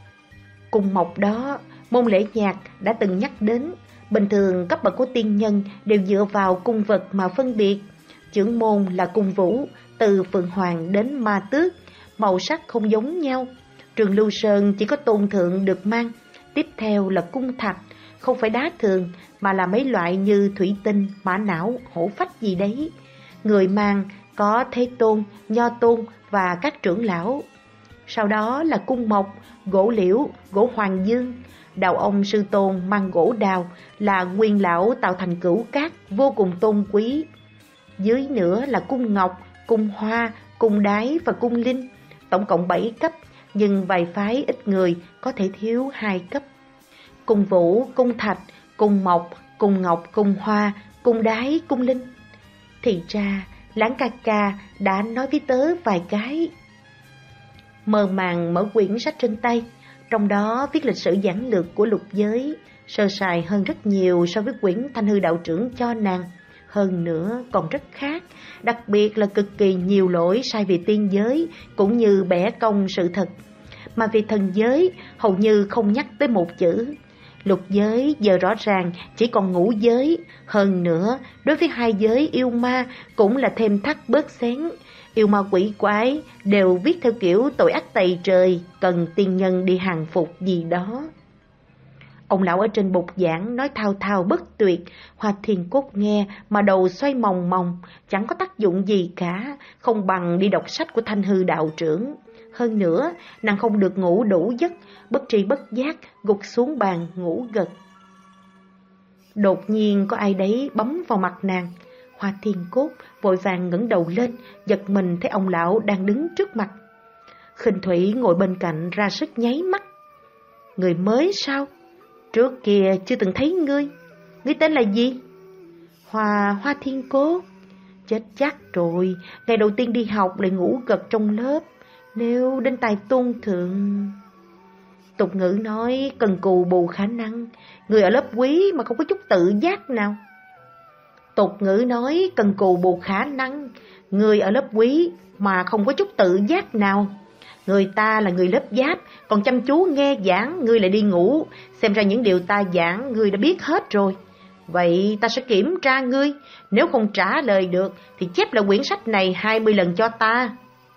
Cung mộc đó, môn lễ nhạc đã từng nhắc đến, bình thường cấp bậc của tiên nhân đều dựa vào cung vật mà phân biệt. Chưởng môn là cung vũ, từ Phượng Hoàng đến Ma Tước, màu sắc không giống nhau. Trường Lưu Sơn chỉ có Tôn thượng được mang. Tiếp theo là cung thạch, không phải đá thường mà là mấy loại như thủy tinh, mã não, hổ phách gì đấy. Người mang có Thế Tôn, Nho Tôn và các trưởng lão. Sau đó là cung mộc, gỗ liễu, gỗ hoàng dương. Đạo ông sư tôn mang gỗ đào, là nguyên lão tạo thành cửu cát, vô cùng tôn quý. Dưới nữa là cung ngọc, cung hoa, cung đái và cung linh, tổng cộng bảy cấp, nhưng vài phái ít người có thể thiếu hai cấp. Cung vũ, cung thạch, cung mộc, cung ngọc, cung hoa, cung đái, cung linh. Thì ra, Lãng ca ca đã nói với tớ vài cái. Mơ màng mở quyển sách trên tay, trong đó viết lịch sử giản lược của lục giới, sơ sài hơn rất nhiều so với quyển Thanh Hư đạo trưởng cho nàng. Hơn nữa còn rất khác, đặc biệt là cực kỳ nhiều lỗi sai về tiên giới, cũng như bẻ cong sự thật. Mà về thần giới, hầu như không nhắc tới một chữ. Lục giới giờ rõ ràng chỉ còn ngũ giới, hơn nữa đối với hai giới yêu ma cũng là thêm thắt bớt xén. Yêu ma quỷ quái đều viết theo kiểu tội ác tày trời, cần tiên nhân đi hàng phục gì đó. Ông lão ở trên bục giảng nói thao thao bất tuyệt, Hoa Thiên Cốt nghe mà đầu xoay mòng mòng, chẳng có tác dụng gì cả, không bằng đi đọc sách của Thanh Hư đạo trưởng. Hơn nữa, nàng không được ngủ đủ giấc, bất tri bất giác gục xuống bàn ngủ gật. Đột nhiên có ai đấy bấm vào mặt nàng. Hoa Thiên Cốt vội vàng ngẩng đầu lên, giật mình thấy ông lão đang đứng trước mặt. Khinh Thủy ngồi bên cạnh ra sức nháy mắt. Người mới sao? Trước kia chưa từng thấy ngươi. Ngươi tên là gì? Hoa Hoa Thiên Cốt. Chết chắc rồi, ngày đầu tiên đi học lại ngủ gật trong lớp. Nếu đến tai tôn thượng... Tục ngữ nói cần cù bù khả năng, người ở lớp quý mà không có chút tự giác nào. Tục ngữ nói cần cù bù khả năng, người ở lớp quý mà không có chút tự giác nào. Người ta là người lớp giáp, còn chăm chú nghe giảng, ngươi lại đi ngủ. Xem ra những điều ta giảng, ngươi đã biết hết rồi. Vậy ta sẽ kiểm tra ngươi, nếu không trả lời được thì chép lại quyển sách này hai mươi lần cho ta.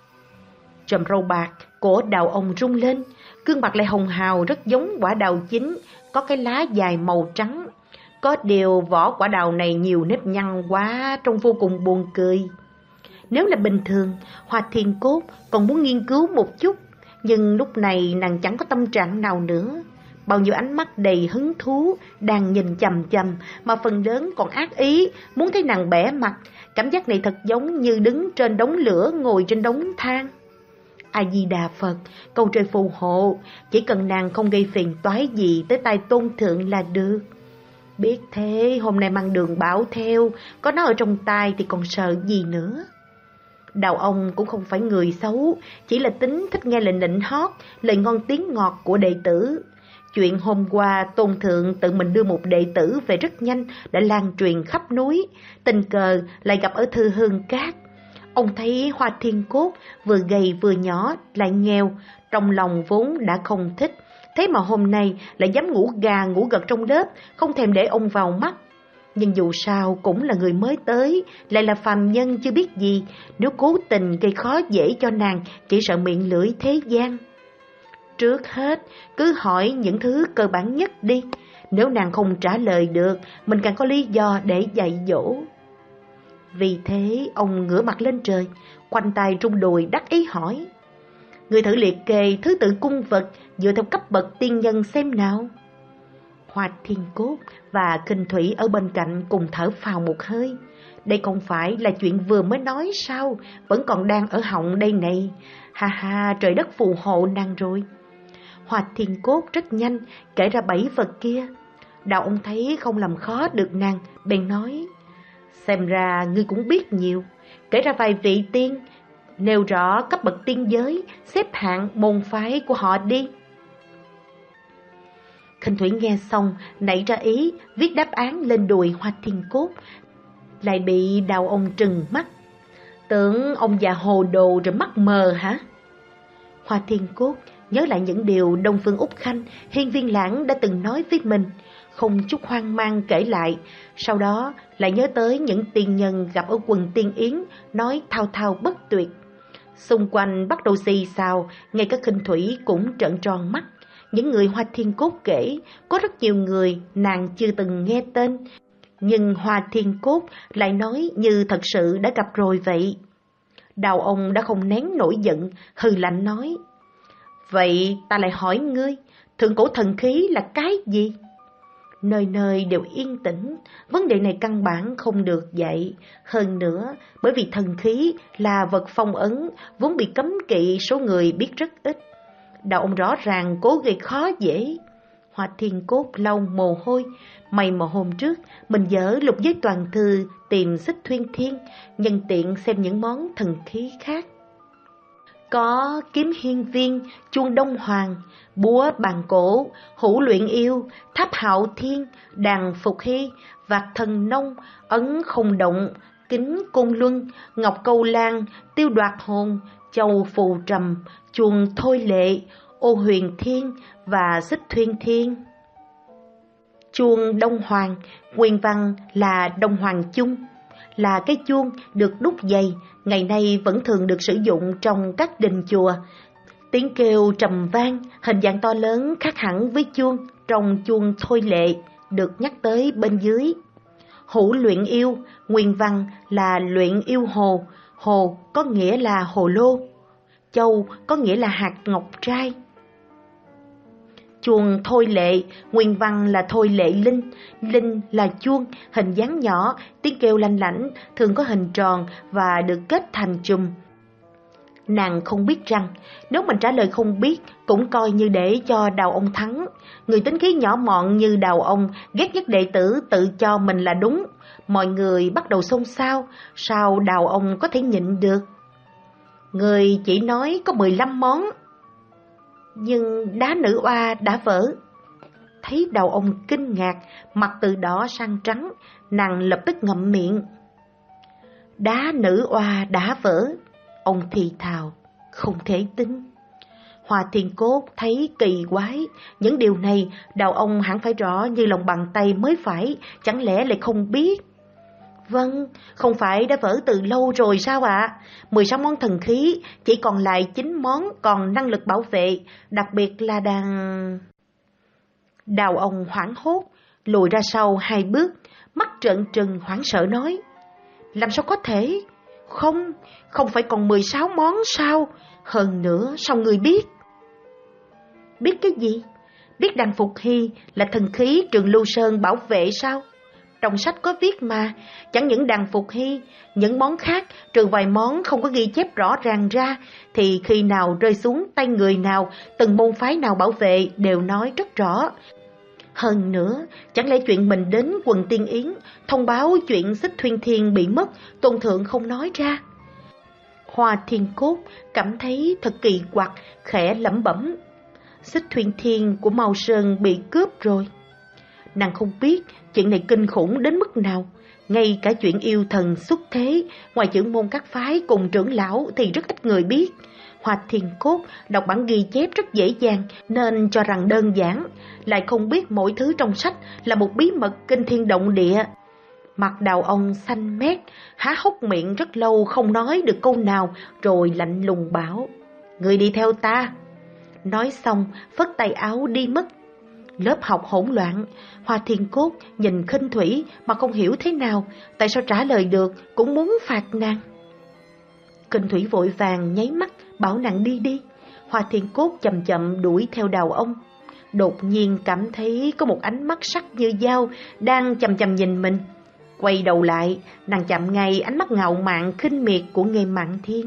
Chòm râu bạc của đào ông rung lên, gương mặt lại hồng hào rất giống quả đào chín, có cái lá dài màu trắng. Có điều vỏ quả đào này nhiều nếp nhăn quá, trông vô cùng buồn cười. Nếu là bình thường, Hoa Thiên Cốt còn muốn nghiên cứu một chút, nhưng lúc này nàng chẳng có tâm trạng nào nữa. Bao nhiêu ánh mắt đầy hứng thú đang nhìn chằm chằm, mà phần lớn còn ác ý, muốn thấy nàng bẻ mặt. Cảm giác này thật giống như đứng trên đống lửa, ngồi trên đống than. A-di-đà Phật, cầu trời phù hộ, chỉ cần nàng không gây phiền toái gì tới tai tôn thượng là được. Biết thế, hôm nay mang đường bảo theo, có nó ở trong tai thì còn sợ gì nữa. Đào ông cũng không phải người xấu, chỉ là tính thích nghe lời nịnh hót, lời ngon tiếng ngọt của đệ tử. Chuyện hôm qua tôn thượng tự mình đưa một đệ tử về rất nhanh, đã lan truyền khắp núi, tình cờ lại gặp ở Thư Hương Cát. Ông thấy Hoa Thiên Cốt vừa gầy vừa nhỏ, lại nghèo, trong lòng vốn đã không thích. Thế mà hôm nay lại dám ngủ gà ngủ gật trong lớp, không thèm để ông vào mắt. Nhưng dù sao cũng là người mới tới, lại là phàm nhân chưa biết gì, nếu cố tình gây khó dễ cho nàng, chỉ sợ miệng lưỡi thế gian. Trước hết, cứ hỏi những thứ cơ bản nhất đi, nếu nàng không trả lời được, mình càng có lý do để dạy dỗ. Vì thế, ông ngửa mặt lên trời, khoanh tay trung đùi đắc ý hỏi. Người thử liệt kê thứ tự cung vật dựa theo cấp bậc tiên nhân xem nào. Hoa Thiên Cốt và Kinh Thủy ở bên cạnh cùng thở phào một hơi. Đây không phải là chuyện vừa mới nói sao, vẫn còn đang ở họng đây này. Ha ha, trời đất phù hộ nàng rồi. Hoa Thiên Cốt rất nhanh kể ra bảy vật kia. Đào ông thấy không làm khó được nàng, bèn nói. Xem ra ngươi cũng biết nhiều, kể ra vài vị tiên, nêu rõ cấp bậc tiên giới, xếp hạng môn phái của họ đi. Khinh Thủy nghe xong, nảy ra ý, viết đáp án lên đùi Hoa Thiên Cốt, lại bị đào ông trừng mắt. Tưởng ông già hồ đồ rồi mắt mờ hả? Hoa Thiên Cốt nhớ lại những điều Đông Phương Úc Khanh, Hiên Viên Lãng đã từng nói với mình, không chút hoang mang kể lại, sau đó lại nhớ tới những tiên nhân gặp ở quần tiên yến, nói thao thao bất tuyệt. Xung quanh bắt đầu xì xào, ngay cả Khinh Thủy cũng trợn tròn mắt. Những người Hoa Thiên Cốt kể, có rất nhiều người nàng chưa từng nghe tên, nhưng Hoa Thiên Cốt lại nói như thật sự đã gặp rồi vậy. Đào ông đã không nén nổi giận, hừ lạnh nói. Vậy ta lại hỏi ngươi, thượng cổ thần khí là cái gì? Nơi nơi đều yên tĩnh, vấn đề này căn bản không được dạy. Hơn nữa, bởi vì thần khí là vật phong ấn, vốn bị cấm kỵ, số người biết rất ít. Đào ông rõ ràng cố gây khó dễ. Hoa Thiên Cốt lau mồ hôi, may mà hôm trước mình dở lục giới toàn thư tìm Xích Thuyên Thiên, nhân tiện xem những món thần khí khác. Có kiếm hiên viên, chuông đông hoàng, búa bàn cổ, hữu luyện yêu, tháp hạo thiên, đàn phục hy, vạc thần nông, ấn không động, kính côn luân, ngọc câu lan, tiêu đoạt hồn, châu phù trầm, chuông thôi lệ, ô huyền thiên và Xích Thuyên Thiên. Chuông đông hoàng, nguyên văn là đông hoàng chung, là cái chuông được đúc dày, ngày nay vẫn thường được sử dụng trong các đình chùa. Tiếng kêu trầm vang, hình dạng to lớn khác hẳn với chuông trong chuông thôi lệ được nhắc tới bên dưới. Hữu luyện yêu, nguyên văn là luyện yêu hồ, hồ có nghĩa là hồ lô, châu có nghĩa là hạt ngọc trai. Chuông thôi lệ, nguyên văn là thôi lệ linh, linh là chuông, hình dáng nhỏ, tiếng kêu lanh lảnh, thường có hình tròn và được kết thành chùm. Nàng không biết rằng, nếu mình trả lời không biết, cũng coi như để cho Đào ông thắng. Người tính khí nhỏ mọn như Đào ông, ghét nhất đệ tử tự cho mình là đúng. Mọi người bắt đầu xôn xao, sao Đào ông có thể nhịn được? Người chỉ nói có mười lăm món, nhưng đá nữ oa đã vỡ. Thấy đầu ông kinh ngạc, mặt từ đỏ sang trắng, nàng lập tức ngậm miệng. Đá nữ oa đã vỡ, ông thì thào, không thể tin. Hoa Thiên Cốt thấy kỳ quái, những điều này đầu ông hẳn phải rõ như lòng bàn tay mới phải, chẳng lẽ lại không biết? Vâng, không phải đã vỡ từ lâu rồi sao ạ? À? mười sáu món thần khí, chỉ còn lại chín món còn năng lực bảo vệ, đặc biệt là đàn... Đầu ông hoảng hốt, lùi ra sau hai bước, mắt trợn trừng hoảng sợ nói. Làm sao có thể? Không, không phải còn mười sáu món sao? Hơn nữa, sao người biết? Biết cái gì? Biết đàn Phục Hy là thần khí Trường Lưu Sơn bảo vệ sao? Trong sách có viết mà, chẳng những đàn Phục Hy, những món khác, trừ vài món không có ghi chép rõ ràng ra, thì khi nào rơi xuống tay người nào, từng môn phái nào bảo vệ đều nói rất rõ. Hơn nữa, chẳng lẽ chuyện mình đến quần Tiên Yến, thông báo chuyện Xích Thuyên Thiên bị mất, Tôn Thượng không nói ra? Hoa Thiên Cốt cảm thấy thật kỳ quặc, khẽ lẩm bẩm. Xích Thuyên Thiên của Mao Sơn bị cướp rồi. Nàng không biết chuyện này kinh khủng đến mức nào. Ngay cả chuyện yêu thần xuất thế, ngoài trưởng môn các phái cùng trưởng lão thì rất ít người biết. Hoa Thiên Cốt đọc bản ghi chép rất dễ dàng nên cho rằng đơn giản, lại không biết mỗi thứ trong sách là một bí mật kinh thiên động địa. Mặt đầu ông xanh mét, há hốc miệng rất lâu không nói được câu nào, rồi lạnh lùng bảo, người đi theo ta. Nói xong, phất tay áo đi mất. Lớp học hỗn loạn, Hoa Thiên Cốt nhìn khinh Thủy mà không hiểu thế nào, tại sao trả lời được cũng muốn phạt nàng. Khinh Thủy vội vàng nháy mắt, bảo nàng đi đi. Hoa Thiên Cốt chậm chậm đuổi theo đầu ông. Đột nhiên cảm thấy có một ánh mắt sắc như dao đang chằm chằm nhìn mình. Quay đầu lại, nàng chạm ngay ánh mắt ngạo mạn khinh miệt của Nghê Mạn Thiên.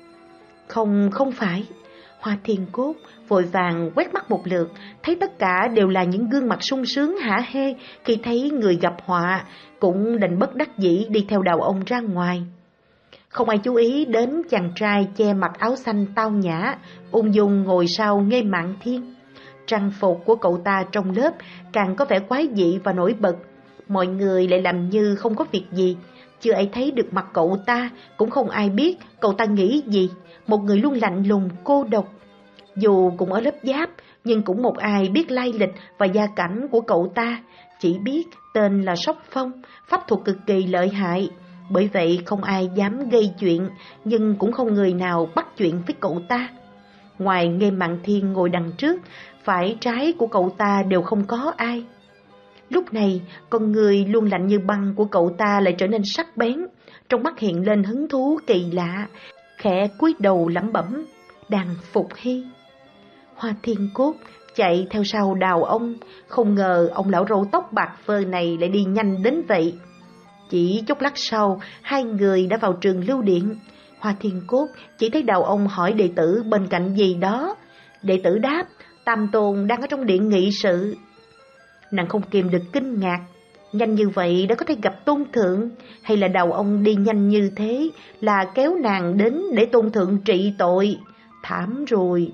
Không, không phải. Hoa Thiên Cốt vội vàng quét mắt một lượt, thấy tất cả đều là những gương mặt sung sướng hả hê khi thấy người gặp họa, cũng đành bất đắc dĩ đi theo đầu ông ra ngoài. Không ai chú ý đến chàng trai che mặc áo xanh tao nhã, ung dung ngồi sau Nghê Mạn Thiên. Trang phục của cậu ta trong lớp càng có vẻ quái dị và nổi bật. Mọi người lại làm như không có việc gì, chưa ai thấy được mặt cậu ta, cũng không ai biết cậu ta nghĩ gì. Một người luôn lạnh lùng, cô độc. Dù cũng ở lớp giáp, nhưng cũng một ai biết lai lịch và gia cảnh của cậu ta. Chỉ biết tên là Sóc Phong, pháp thuật cực kỳ lợi hại. Bởi vậy không ai dám gây chuyện, nhưng cũng không người nào bắt chuyện với cậu ta. Ngoài Nghê Mạn Thiên ngồi đằng trước, phải trái của cậu ta đều không có ai. Lúc này, con người luôn lạnh như băng của cậu ta lại trở nên sắc bén, trong mắt hiện lên hứng thú kỳ lạ, khẽ cúi đầu lẩm bẩm, đàn Phục Hy. Hoa Thiên Cốt chạy theo sau đào ông, không ngờ ông lão râu tóc bạc phơ này lại đi nhanh đến vậy. Chỉ chốc lát sau, hai người đã vào trường lưu điện. Hoa Thiên Cốt chỉ thấy đầu ông hỏi đệ tử bên cạnh gì đó. Đệ tử đáp, Tam Tôn đang ở trong điện nghị sự. Nàng không kìm được kinh ngạc, nhanh như vậy đã có thể gặp Tôn Thượng, hay là đầu ông đi nhanh như thế là kéo nàng đến để Tôn Thượng trị tội? Thảm rồi.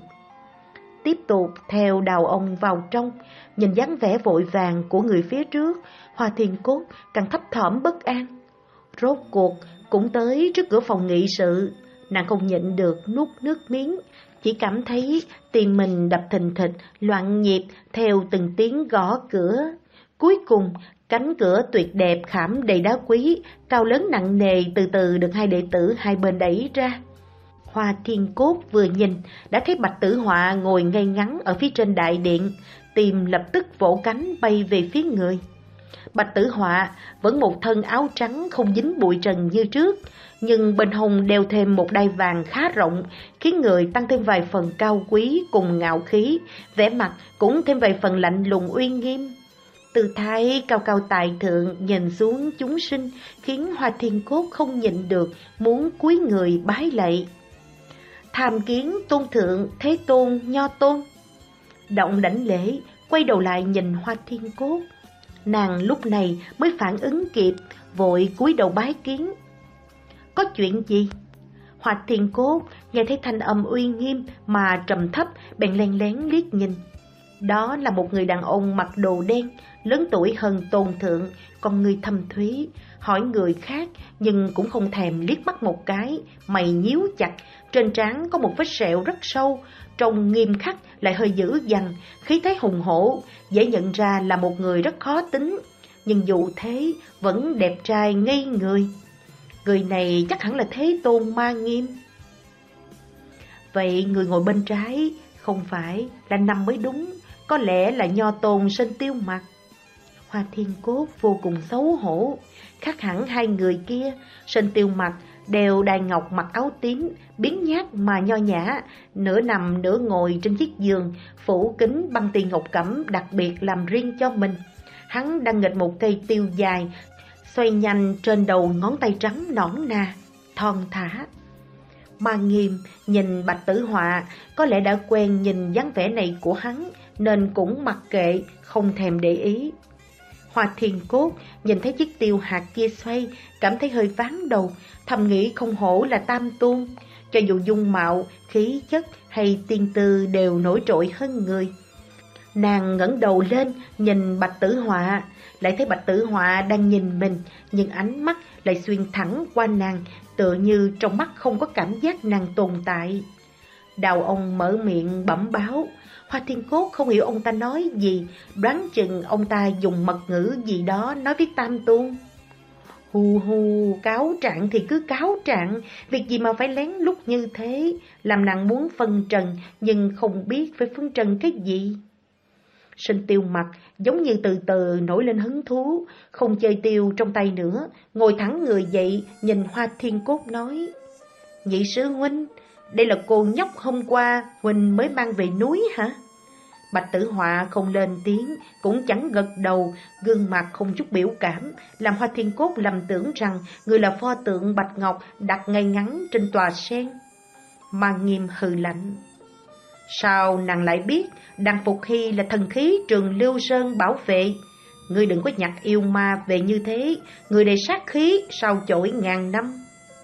Tiếp tục theo đầu ông vào trong, nhìn dáng vẻ vội vàng của người phía trước, Hoa Thiên Cốt càng thấp thỏm bất an. Rốt cuộc cũng tới trước cửa phòng nghị sự, nàng không nhịn được nuốt nước miếng, chỉ cảm thấy tim mình đập thình thịch, loạn nhịp theo từng tiếng gõ cửa. Cuối cùng, cánh cửa tuyệt đẹp khảm đầy đá quý, cao lớn nặng nề từ từ được hai đệ tử hai bên đẩy ra. Hoa Thiên Cốt vừa nhìn đã thấy Bạch Tử Họa ngồi ngay ngắn ở phía trên đại điện, tim lập tức vỗ cánh bay về phía người. Bạch Tử Họa vẫn một thân áo trắng không dính bụi trần như trước, nhưng bên hông đeo thêm một đai vàng khá rộng, khiến người tăng thêm vài phần cao quý cùng ngạo khí, vẻ mặt cũng thêm vài phần lạnh lùng uy nghiêm. Tư thái cao cao tài thượng nhìn xuống chúng sinh, khiến Hoa Thiên Cốt không nhịn được muốn cúi người bái lạy. Tham kiến Tôn Thượng, Thế Tôn, Nho Tôn. Động đảnh lễ, quay đầu lại nhìn Hoa Thiên Cốt. Nàng lúc này mới phản ứng kịp, vội cúi đầu bái kiến. Có chuyện gì? Hoa Thiên Cốt nghe thấy thanh âm uy nghiêm mà trầm thấp, bèn len lén liếc nhìn. Đó là một người đàn ông mặc đồ đen, lớn tuổi hơn Tôn Thượng, con người thâm thúy, hỏi người khác nhưng cũng không thèm liếc mắt một cái, mày nhíu chặt, trên trán có một vết sẹo rất sâu, trông nghiêm khắc lại hơi dữ dằn, khí thế hùng hổ, dễ nhận ra là một người rất khó tính, nhưng dù thế vẫn đẹp trai ngây người. Người này chắc hẳn là Thế Tôn Ma Nghiêm. Vậy người ngồi bên trái không phải là Năm mới đúng, có lẽ là Nho Tôn Sơn Tiêu Mặc. Hoa Thiên Cốt vô cùng xấu hổ, khác hẳn hai người kia. Sơn Tiêu Mặc đều đai ngọc mặc áo tím, biến nhát mà nho nhã, nửa nằm nửa ngồi trên chiếc giường, phủ kính băng tiền ngọc cẩm đặc biệt làm riêng cho mình. Hắn đang nghịch một cây tiêu dài, xoay nhanh trên đầu ngón tay trắng nõn nà, thon thả. Ma Nghiêm nhìn Bạch Tử Họa, có lẽ đã quen nhìn dáng vẻ này của hắn, nên cũng mặc kệ, không thèm để ý. Hoa Thiên Cốt nhìn thấy chiếc tiêu hạt kia xoay, cảm thấy hơi ván đầu, thầm nghĩ không hổ là Tam Tôn, cho dù dung mạo, khí chất hay tiên tư đều nổi trội hơn người. Nàng ngẩng đầu lên nhìn Bạch Tử Họa, lại thấy Bạch Tử Họa đang nhìn mình, nhưng ánh mắt lại xuyên thẳng qua nàng, tựa như trong mắt không có cảm giác nàng tồn tại. Đào ông mở miệng bẩm báo. Hoa Thiên Cốt không hiểu ông ta nói gì, đoán chừng ông ta dùng mật ngữ gì đó nói với Tam Tôn. Hù hù, cáo trạng thì cứ cáo trạng, việc gì mà phải lén lút như thế, làm nàng muốn phân trần nhưng không biết phải phân trần cái gì. Sơn Tiêu Mặc giống như từ từ nổi lên hứng thú, không chơi tiêu trong tay nữa, ngồi thẳng người dậy nhìn Hoa Thiên Cốt nói: Nhị sư huynh, đây là cô nhóc hôm qua huynh mới mang về núi hả? Bạch Tử Họa không lên tiếng, cũng chẳng gật đầu, gương mặt không chút biểu cảm, làm Hoa Thiên Cốt lầm tưởng rằng người là pho tượng bạch ngọc đặt ngay ngắn trên tòa sen. Ma Nghiêm hừ lạnh: Sao nàng lại biết Đằng Phục Hy là thần khí Trường Lưu Sơn bảo vệ? Ngươi đừng có nhặt yêu ma về như thế, người đầy sát khí sao chổi ngàn năm.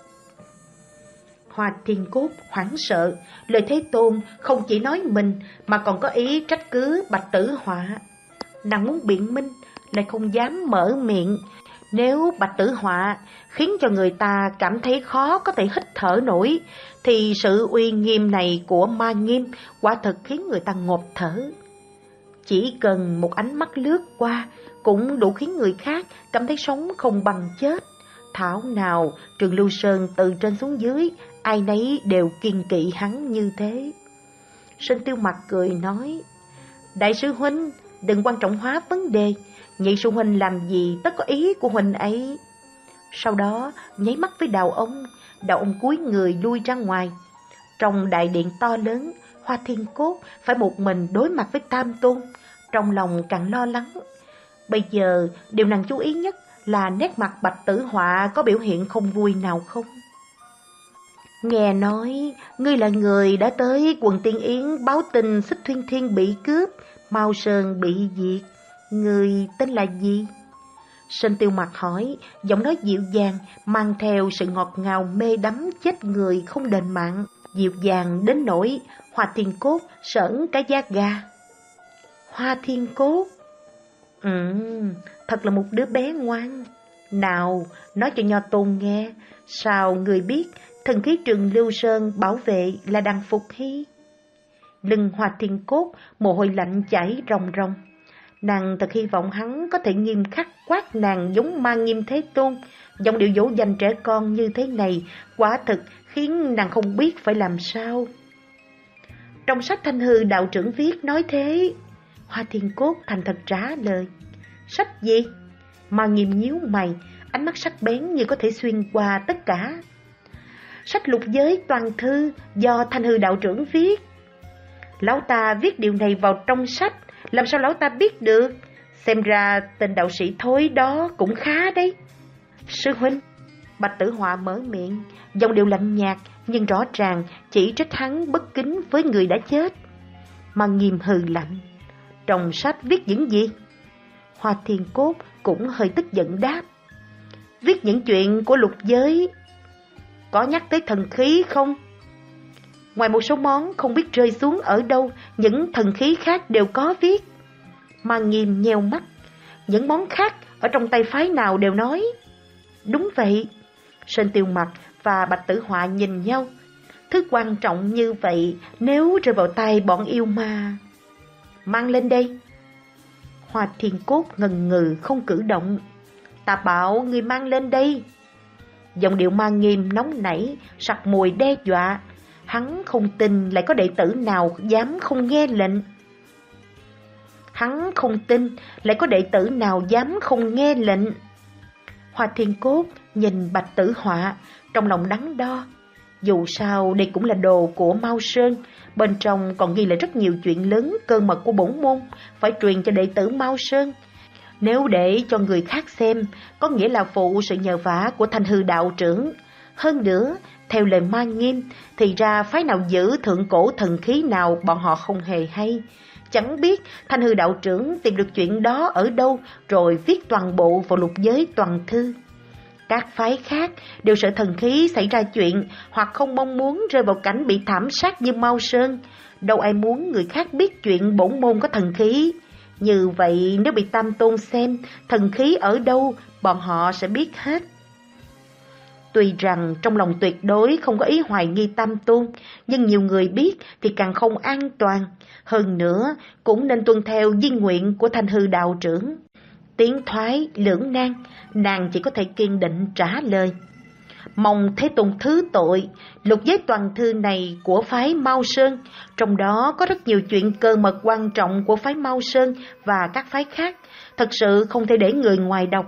Hoa Thiên Cốt hoảng sợ, lời Thế Tôn không chỉ nói mình mà còn có ý trách cứ Bạch Tử Họa. Nàng muốn biện minh lại không dám mở miệng. Nếu Bạch Tử Họa khiến cho người ta cảm thấy khó có thể hít thở nổi, thì sự uy nghiêm này của Ma Nghiêm quả thật khiến người ta ngộp thở. Chỉ cần một ánh mắt lướt qua cũng đủ khiến người khác cảm thấy sống không bằng chết. Thảo nào Trường Lưu Sơn từ trên xuống dưới, ai nấy đều kiêng kỵ hắn như thế. Sơn Tiêu Mặc cười nói: Đại sư huynh, đừng quan trọng hóa vấn đề, nhị sư huynh làm gì tất có ý của huynh ấy. Sau đó nháy mắt với Đào ông, Đào ông cúi người lui ra ngoài. Trong đại điện to lớn, Hoa Thiên Cốt phải một mình đối mặt với Tam Tôn, trong lòng càng lo lắng. Bây giờ điều nàng chú ý nhất là nét mặt Bạch Tử Họa có biểu hiện không vui nào không. Nghe nói ngươi là người đã tới quần Tiên Yến báo tin Xích Thuyên Thiên bị cướp, Mao Sơn bị diệt. Ngươi tên là gì? Sơn Tiêu Mặc hỏi, giọng nói dịu dàng, mang theo sự ngọt ngào mê đắm chết người không đền mạng, dịu dàng đến nỗi Hoa Thiên Cốt sởn cả da gà. Hoa Thiên Cốt? Ừ, thật là một đứa bé ngoan. Nào, nói cho Nho Tôn nghe, sao người biết thần khí Trường Lưu Sơn bảo vệ là Đằng Phục Hy? Lưng Hoa Thiên Cốt mồ hôi lạnh chảy ròng ròng. Nàng thật hy vọng hắn có thể nghiêm khắc quát nàng giống Ma Nghiêm Thế Tôn. Giọng điệu dỗ dành trẻ con như thế này quả thực khiến nàng không biết phải làm sao. Trong sách Thanh Hư đạo trưởng viết nói thế. Hoa Thiên Cốt thành thật trả lời. Sách gì? Ma Nghiêm nhíu mày, ánh mắt sắc bén như có thể xuyên qua tất cả. Sách Lục Giới Toàn Thư do Thanh Hư đạo trưởng viết. Lão ta viết điều này vào trong sách, làm sao lão ta biết được? Xem ra tên đạo sĩ thối đó cũng khá đấy. Sư huynh, Bạch Tử Họa mở miệng, giọng điệu lạnh nhạt nhưng rõ ràng chỉ trách hắn bất kính với người đã chết. Mà Nghiêm hừ lạnh. Trong sách viết những gì? Hoa Thiên Cốt cũng hơi tức giận đáp. Viết những chuyện của Lục Giới. có nhắc tới thần khí không? Ngoài một số món không biết rơi xuống ở đâu, những thần khí khác đều có viết. Mang Nghiêm nheo mắt. Những món khác ở trong tay phái nào đều nói. Đúng vậy. Sơn Tiêu Mặc và Bạch Tử Họa nhìn nhau. Thứ quan trọng như vậy nếu rơi vào tay bọn yêu ma. Mang lên đây. Hoa Thiên Cốt ngần ngừ không cử động. Ta bảo người mang lên đây. Giọng điệu Mang Nghiêm nóng nảy, sặc mùi đe dọa. Hắn không tin lại có đệ tử nào dám không nghe lệnh. Hắn không tin lại có đệ tử nào dám không nghe lệnh. Hoa Thiên Cốt nhìn Bạch Tử Họa, trong lòng đắn đo. Dù sao đây cũng là đồ của Mao Sơn, bên trong còn ghi lại rất nhiều chuyện lớn cơ mật của bổn môn, phải truyền cho đệ tử Mao Sơn. Nếu để cho người khác xem, có nghĩa là phụ sự nhờ vả của Thanh Hư đạo trưởng. Hơn nữa, theo lời Mang Nghiêm, thì ra phái nào giữ thượng cổ thần khí nào bọn họ không hề hay. Chẳng biết Thanh Hư đạo trưởng tìm được chuyện đó ở đâu, rồi viết toàn bộ vào lục giới toàn thư. Các phái khác đều sợ thần khí xảy ra chuyện, hoặc không mong muốn rơi vào cảnh bị thảm sát như Mao Sơn. Đâu ai muốn người khác biết chuyện bổn môn có thần khí. Như vậy nếu bị Tam Tôn xem thần khí ở đâu, bọn họ sẽ biết hết. Tuy rằng trong lòng tuyệt đối không có ý hoài nghi Tam Tôn, nhưng nhiều người biết thì càng không an toàn. Hơn nữa cũng nên tuân theo di nguyện của Thanh Hư đạo trưởng. Tiến thoái lưỡng nan, nàng chỉ có thể kiên định trả lời. Mong Thế Tôn thứ tội, lục giới toàn thư này của phái Mao Sơn, trong đó có rất nhiều chuyện cơ mật quan trọng của phái Mao Sơn và các phái khác, thật sự không thể để người ngoài đọc.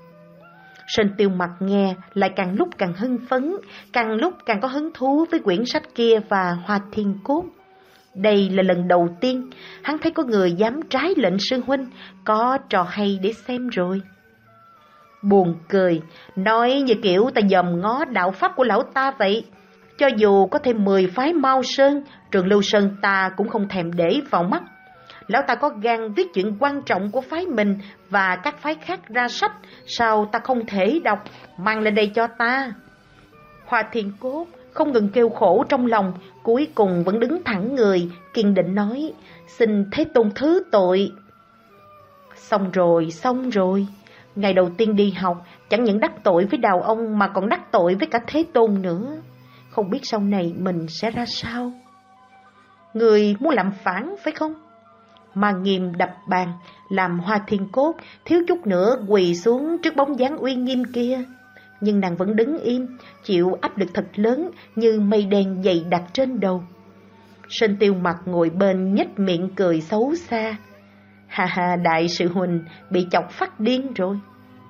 Sơn Tiêu Mặc nghe lại càng lúc càng hưng phấn, càng lúc càng có hứng thú với quyển sách kia và Hoa Thiên Cốt. Đây là lần đầu tiên hắn thấy có người dám trái lệnh sư huynh, có trò hay để xem rồi. Buồn cười, nói như kiểu ta dòm ngó đạo pháp của lão ta vậy. Cho dù có thêm mười phái Mao Sơn, Trường Lưu Sơn ta cũng không thèm để vào mắt. Lão ta có gan viết chuyện quan trọng của phái mình và các phái khác ra sách, sao ta không thể đọc, mang lên đây cho ta. Hoa Thiên Cốt không ngừng kêu khổ trong lòng, cuối cùng vẫn đứng thẳng người, kiên định nói, xin Thế Tôn thứ tội. Xong rồi, xong rồi. Ngày đầu tiên đi học, chẳng những đắc tội với Đào ông mà còn đắc tội với cả Thế Tôn nữa. Không biết sau này mình sẽ ra sao. Người muốn làm phản phải không? Mang Nghiêm đập bàn, làm Hoa Thiên Cốt thiếu chút nữa quỳ xuống trước bóng dáng uy nghiêm kia. Nhưng nàng vẫn đứng im, chịu áp lực thật lớn như mây đen dày đặc trên đầu. Sơn Tiêu Mặc ngồi bên nhếch miệng cười xấu xa. Hà hà, đại sư huynh bị chọc phát điên rồi.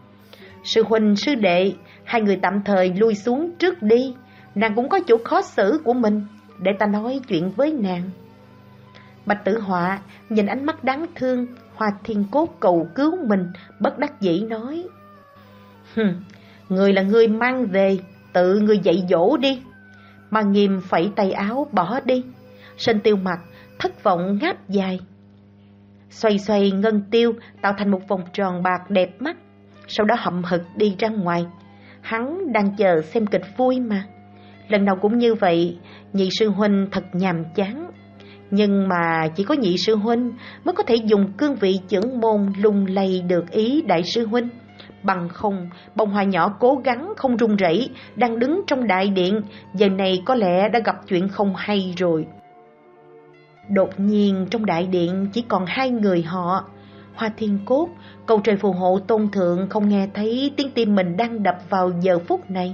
Sư huynh sư đệ, hai người tạm thời lui xuống trước đi. Nàng cũng có chỗ khó xử của mình, để ta nói chuyện với nàng. Bạch Tử Họa nhìn ánh mắt đáng thương Hoa Thiên Cốt cầu cứu mình, bất đắc dĩ nói, Hừm, người là người mang về, tự người dạy dỗ đi. Mang Nghiêm phẩy tay áo bỏ đi. Sơn Tiêu Mặc thất vọng ngáp dài, xoay xoay ngân tiêu tạo thành một vòng tròn bạc đẹp mắt, sau đó hậm hực đi ra ngoài. Hắn đang chờ xem kịch vui mà. Lần nào cũng như vậy, nhị sư huynh thật nhàm chán. Nhưng mà chỉ có nhị sư huynh mới có thể dùng cương vị trưởng môn lung lay được ý đại sư huynh. Bằng không, bông hoa nhỏ cố gắng không run rẩy, đang đứng trong đại điện, giờ này có lẽ đã gặp chuyện không hay rồi. Đột nhiên trong đại điện chỉ còn hai người họ. Hoa Thiên Cốt, cầu trời phù hộ tôn thượng không nghe thấy tiếng tim mình đang đập vào giờ phút này.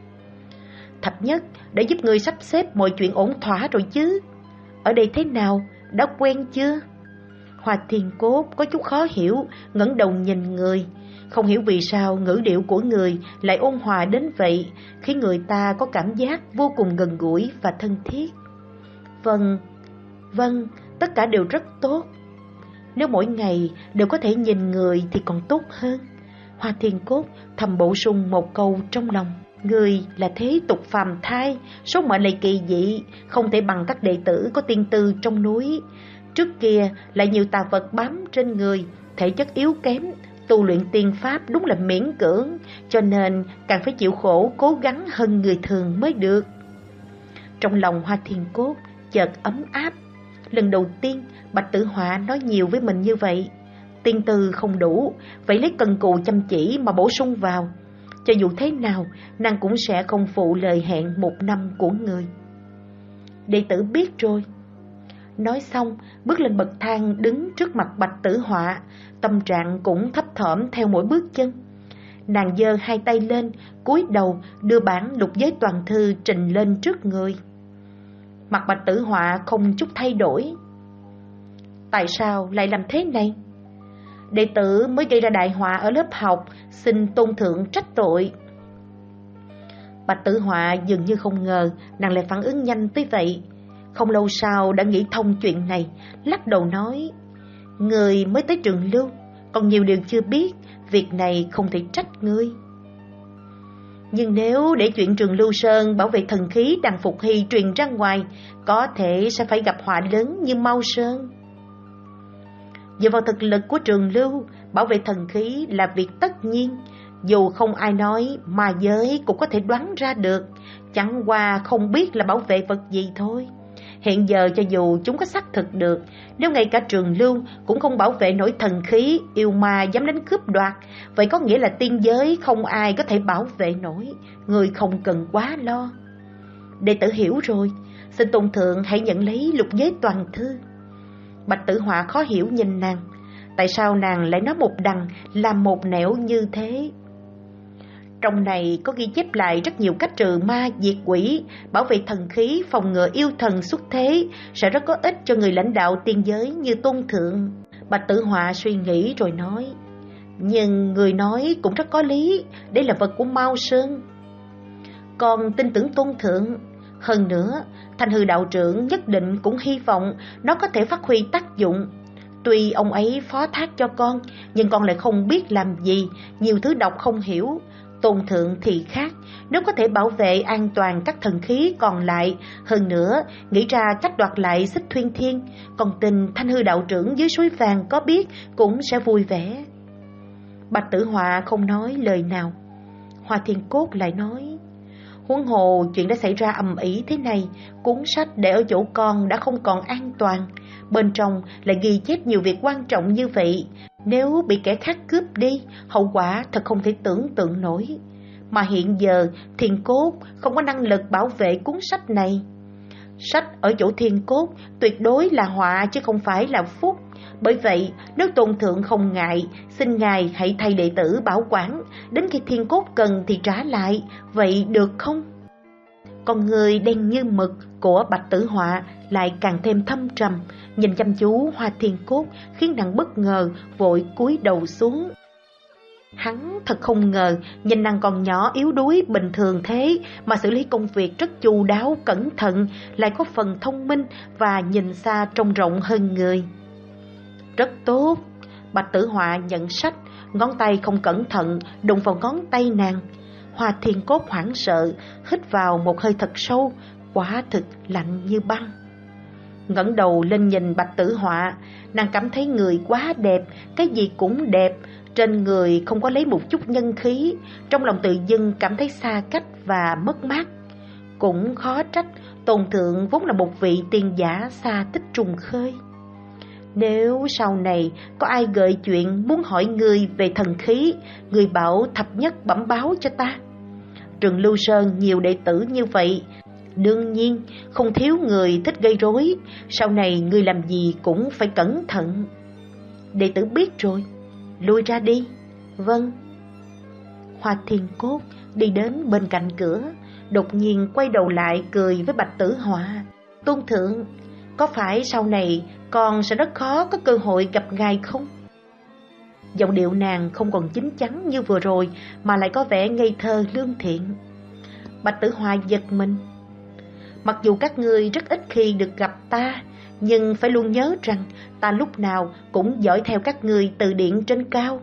Thập Nhất đã giúp người sắp xếp mọi chuyện ổn thỏa rồi chứ? Ở đây thế nào? Đã quen chưa? Hoa Thiên Cốt có chút khó hiểu, ngẩng đầu nhìn người. Không hiểu vì sao ngữ điệu của người lại ôn hòa đến vậy, khiến người ta có cảm giác vô cùng gần gũi và thân thiết. Vâng, vâng, tất cả đều rất tốt. Nếu mỗi ngày đều có thể nhìn người thì còn tốt hơn. Hoa Thiên Cốt thầm bổ sung một câu trong lòng. Người là thế tục phàm thai, số mệnh lại kỳ dị, không thể bằng các đệ tử có tiên tư trong núi. Trước kia lại nhiều tà vật bám trên người, thể chất yếu kém, Tu luyện tiên pháp đúng là miễn cưỡng, cho nên càng phải chịu khổ cố gắng hơn người thường mới được. Trong lòng Hoa Thiên Cốt chợt ấm áp. Lần đầu tiên Bạch Tử Họa nói nhiều với mình như vậy. Tiên tư không đủ, vậy lấy cần cù chăm chỉ mà bổ sung vào. Cho dù thế nào, nàng cũng sẽ không phụ lời hẹn một năm của người. Đệ tử biết rồi. Nói xong, bước lên bậc thang đứng trước mặt Bạch Tử Họa, tâm trạng cũng thấp thỏm theo mỗi bước chân. Nàng giơ hai tay lên, cúi đầu đưa bản lục giới toàn thư trình lên trước người. Mặt Bạch Tử Họa không chút thay đổi. Tại sao lại làm thế này? Đệ tử mới gây ra đại họa ở lớp học, xin tôn thượng trách tội. Bạch Tử Họa dường như không ngờ nàng lại phản ứng nhanh tới vậy. Không lâu sau đã nghĩ thông chuyện này, lắc đầu nói: Người mới tới Trường Lưu, còn nhiều điều chưa biết, việc này không thể trách ngươi. Nhưng nếu để chuyện Trường Lưu Sơn bảo vệ thần khí Đằng Phục Hy truyền ra ngoài, có thể sẽ phải gặp họa lớn như Mao Sơn. Dựa vào thực lực của Trường Lưu, bảo vệ thần khí là việc tất nhiên. Dù không ai nói, mà giới cũng có thể đoán ra được, chẳng qua không biết là bảo vệ vật gì thôi. Hiện giờ cho dù chúng có xác thực được, nếu ngay cả Trường Lưu cũng không bảo vệ nổi thần khí, yêu ma dám đến cướp đoạt, vậy có nghĩa là tiên giới không ai có thể bảo vệ nổi. Người không cần quá lo. Đệ tử hiểu rồi, xin tôn thượng hãy nhận lấy lục giới toàn thư. Bạch Tử Họa khó hiểu nhìn nàng. Tại sao nàng lại nói một đằng làm một nẻo như thế? Trong này có ghi chép lại rất nhiều cách trừ ma diệt quỷ, bảo vệ thần khí, phòng ngừa yêu thần xuất thế, sẽ rất có ích cho người lãnh đạo tiên giới như tôn thượng. Bạch Tử Họa suy nghĩ rồi nói: Nhưng người nói cũng rất có lý, đây là vật của Mao Sơn. Còn tin tưởng tôn thượng. Hơn nữa, Thanh Hư đạo trưởng nhất định cũng hy vọng nó có thể phát huy tác dụng. Tuy ông ấy phó thác cho con, nhưng con lại không biết làm gì, nhiều thứ đọc không hiểu. Tôn thượng thì khác, nếu có thể bảo vệ an toàn các thần khí còn lại, hơn nữa nghĩ ra cách đoạt lại Xích Thuyên Thiên, còn tin Thanh Hư đạo trưởng dưới suối vàng có biết cũng sẽ vui vẻ. Bạch Tử Họa không nói lời nào. Hoa Thiên Cốt lại nói: Huống hồ chuyện đã xảy ra ầm ĩ thế này, cuốn sách để ở chỗ con đã không còn an toàn, bên trong lại ghi chép nhiều việc quan trọng như vậy, nếu bị kẻ khác cướp đi, hậu quả thật không thể tưởng tượng nổi. Mà hiện giờ Thiên Cốt không có năng lực bảo vệ cuốn sách này. Sách ở chỗ Thiên Cốt tuyệt đối là họa chứ không phải là phúc. Bởi vậy, nếu tôn thượng không ngại, xin ngài hãy thay đệ tử bảo quản, đến khi Thiên Cốt cần thì trả lại, vậy được không? Con người đen như mực của Bạch Tử Họa lại càng thêm thâm trầm, nhìn chăm chú Hoa Thiên Cốt khiến nàng bất ngờ, vội cúi đầu xuống. Hắn thật không ngờ, nhìn nàng còn nhỏ yếu đuối bình thường thế mà xử lý công việc rất chu đáo cẩn thận, lại có phần thông minh và nhìn xa trông rộng hơn người. Rất tốt. Bạch Tử Họa nhận sách, ngón tay không cẩn thận đụng vào ngón tay nàng. Hoa Thiên Cốt hoảng sợ, hít vào một hơi thật sâu, quả thực lạnh như băng. Ngẩng đầu lên nhìn Bạch Tử Họa, nàng cảm thấy người quá đẹp, cái gì cũng đẹp, trên người không có lấy một chút nhân khí, trong lòng tự dưng cảm thấy xa cách và mất mát. Cũng khó trách, tôn thượng vốn là một vị tiên giả xa tích trùng khơi. Nếu sau này có ai gợi chuyện muốn hỏi ngươi về thần khí, ngươi bảo thập nhất bẩm báo cho ta. Trường Lưu Sơn nhiều đệ tử như vậy, đương nhiên không thiếu người thích gây rối, sau này ngươi làm gì cũng phải cẩn thận. Đệ tử biết rồi, lui ra đi. Vâng. Hoa Thiên Cốt đi đến bên cạnh cửa, đột nhiên quay đầu lại cười với Bạch Tử Họa. Tôn thượng, có phải sau này con sẽ rất khó có cơ hội gặp ngài không? Giọng điệu nàng không còn chín chắn như vừa rồi, mà lại có vẻ ngây thơ lương thiện. Bạch Tử Họa giật mình. Mặc dù các ngươi rất ít khi được gặp ta, nhưng phải luôn nhớ rằng ta lúc nào cũng dõi theo các ngươi từ điện trên cao.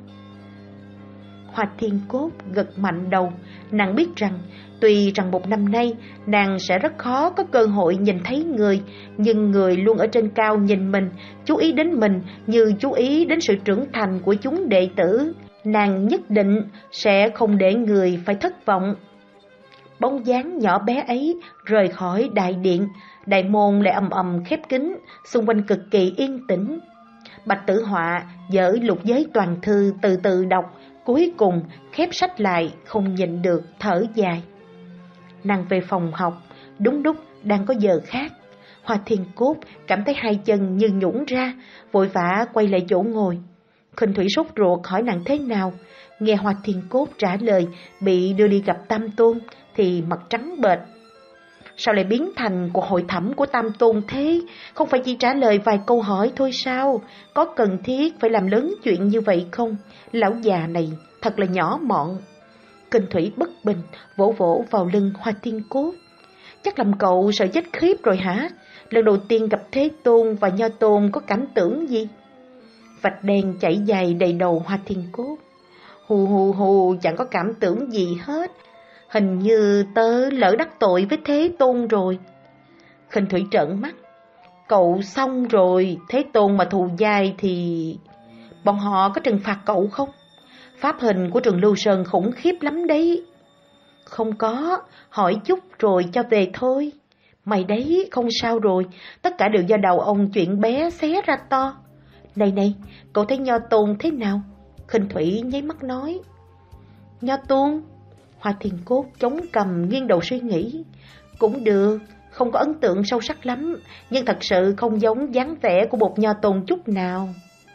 Hoa Thiên Cốt gật mạnh đầu. Nàng biết rằng tuy rằng một năm nay nàng sẽ rất khó có cơ hội nhìn thấy người, nhưng người luôn ở trên cao nhìn mình, chú ý đến mình như chú ý đến sự trưởng thành của chúng đệ tử. nàng nhất định sẽ không để người phải thất vọng. Bóng dáng nhỏ bé ấy rời khỏi đại điện, đại môn lại ầm ầm khép kín, xung quanh cực kỳ yên tĩnh. Bạch Tử Họa dở Lục Giới toàn thư từ từ đọc, cuối cùng khép sách lại, không nhịn được thở dài. Nàng về phòng học, đúng lúc đang có giờ khác. Hoa Thiên Cốt cảm thấy hai chân như nhũn ra, vội vã quay lại chỗ ngồi. Khinh Thủy sốt ruột hỏi nàng thế nào, nghe Hoa Thiên Cốt trả lời bị đưa đi gặp Tam Tôn thì mặt trắng bệch. Sao lại biến thành cuộc hội thẩm của Tam Tôn thế? Không phải chỉ trả lời vài câu hỏi thôi sao? Có cần thiết phải làm lớn chuyện như vậy không? Lão già này thật là nhỏ mọn. Khinh Thủy bất bình, vỗ vỗ vào lưng Hoa Thiên Cốt. Chắc làm cậu sợ chết khiếp rồi hả? Lần đầu tiên gặp Thế Tôn và Nho Tôn có cảm tưởng gì? Vạch đen chảy dài đầy đầu Hoa Thiên Cốt. Hù hù hù, chẳng có cảm tưởng gì hết. Hình như tớ lỡ đắc tội với Thế Tôn rồi. Khinh Thủy trợn mắt. Cậu xong rồi, Thế Tôn mà thù dai thì... Bọn họ có trừng phạt cậu không? Pháp hình của Trường Lưu Sơn khủng khiếp lắm đấy. Không có, hỏi chút rồi cho về thôi. Mày đấy, không sao rồi, tất cả đều do đầu ông chuyện bé xé ra to. Này này, cậu thấy Nho Tôn thế nào? Khinh Thủy nháy mắt nói. Nho Tôn? Hoa Thiên Cốt chống cằm nghiêng đầu suy nghĩ. Cũng được, không có ấn tượng sâu sắc lắm, nhưng thật sự không giống dáng vẻ của một Nho Tôn chút nào.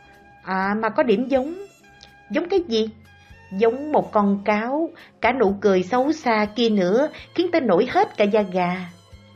À mà có điểm giống. Giống cái gì? Giống một con cáo, cả nụ cười xấu xa kia nữa khiến tớ nổi hết cả da gà.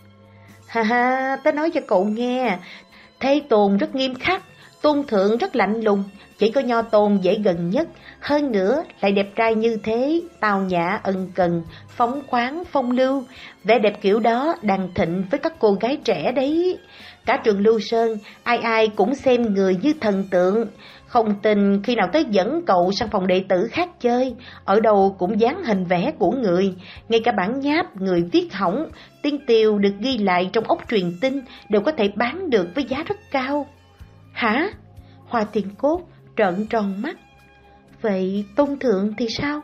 Ha ha, tớ nói cho cậu nghe, Thế Tôn rất nghiêm khắc, Tôn Thượng rất lạnh lùng, chỉ có Nho Tôn dễ gần nhất, hơn nữa lại đẹp trai như thế, tào nhã ân cần, phóng khoáng phong lưu, vẻ đẹp kiểu đó đang thịnh với các cô gái trẻ đấy. Cả Trường Lưu Sơn, ai ai cũng xem người như thần tượng. Không tin khi nào tới dẫn cậu sang phòng đệ tử khác chơi, ở đâu cũng dán hình vẽ của người, ngay cả bản nháp người viết hỏng, tiếng tiêu được ghi lại trong ốc truyền tin đều có thể bán được với giá rất cao. Hả? Hoa Thiên Cốt trợn tròn mắt. Vậy Tôn Thượng thì sao?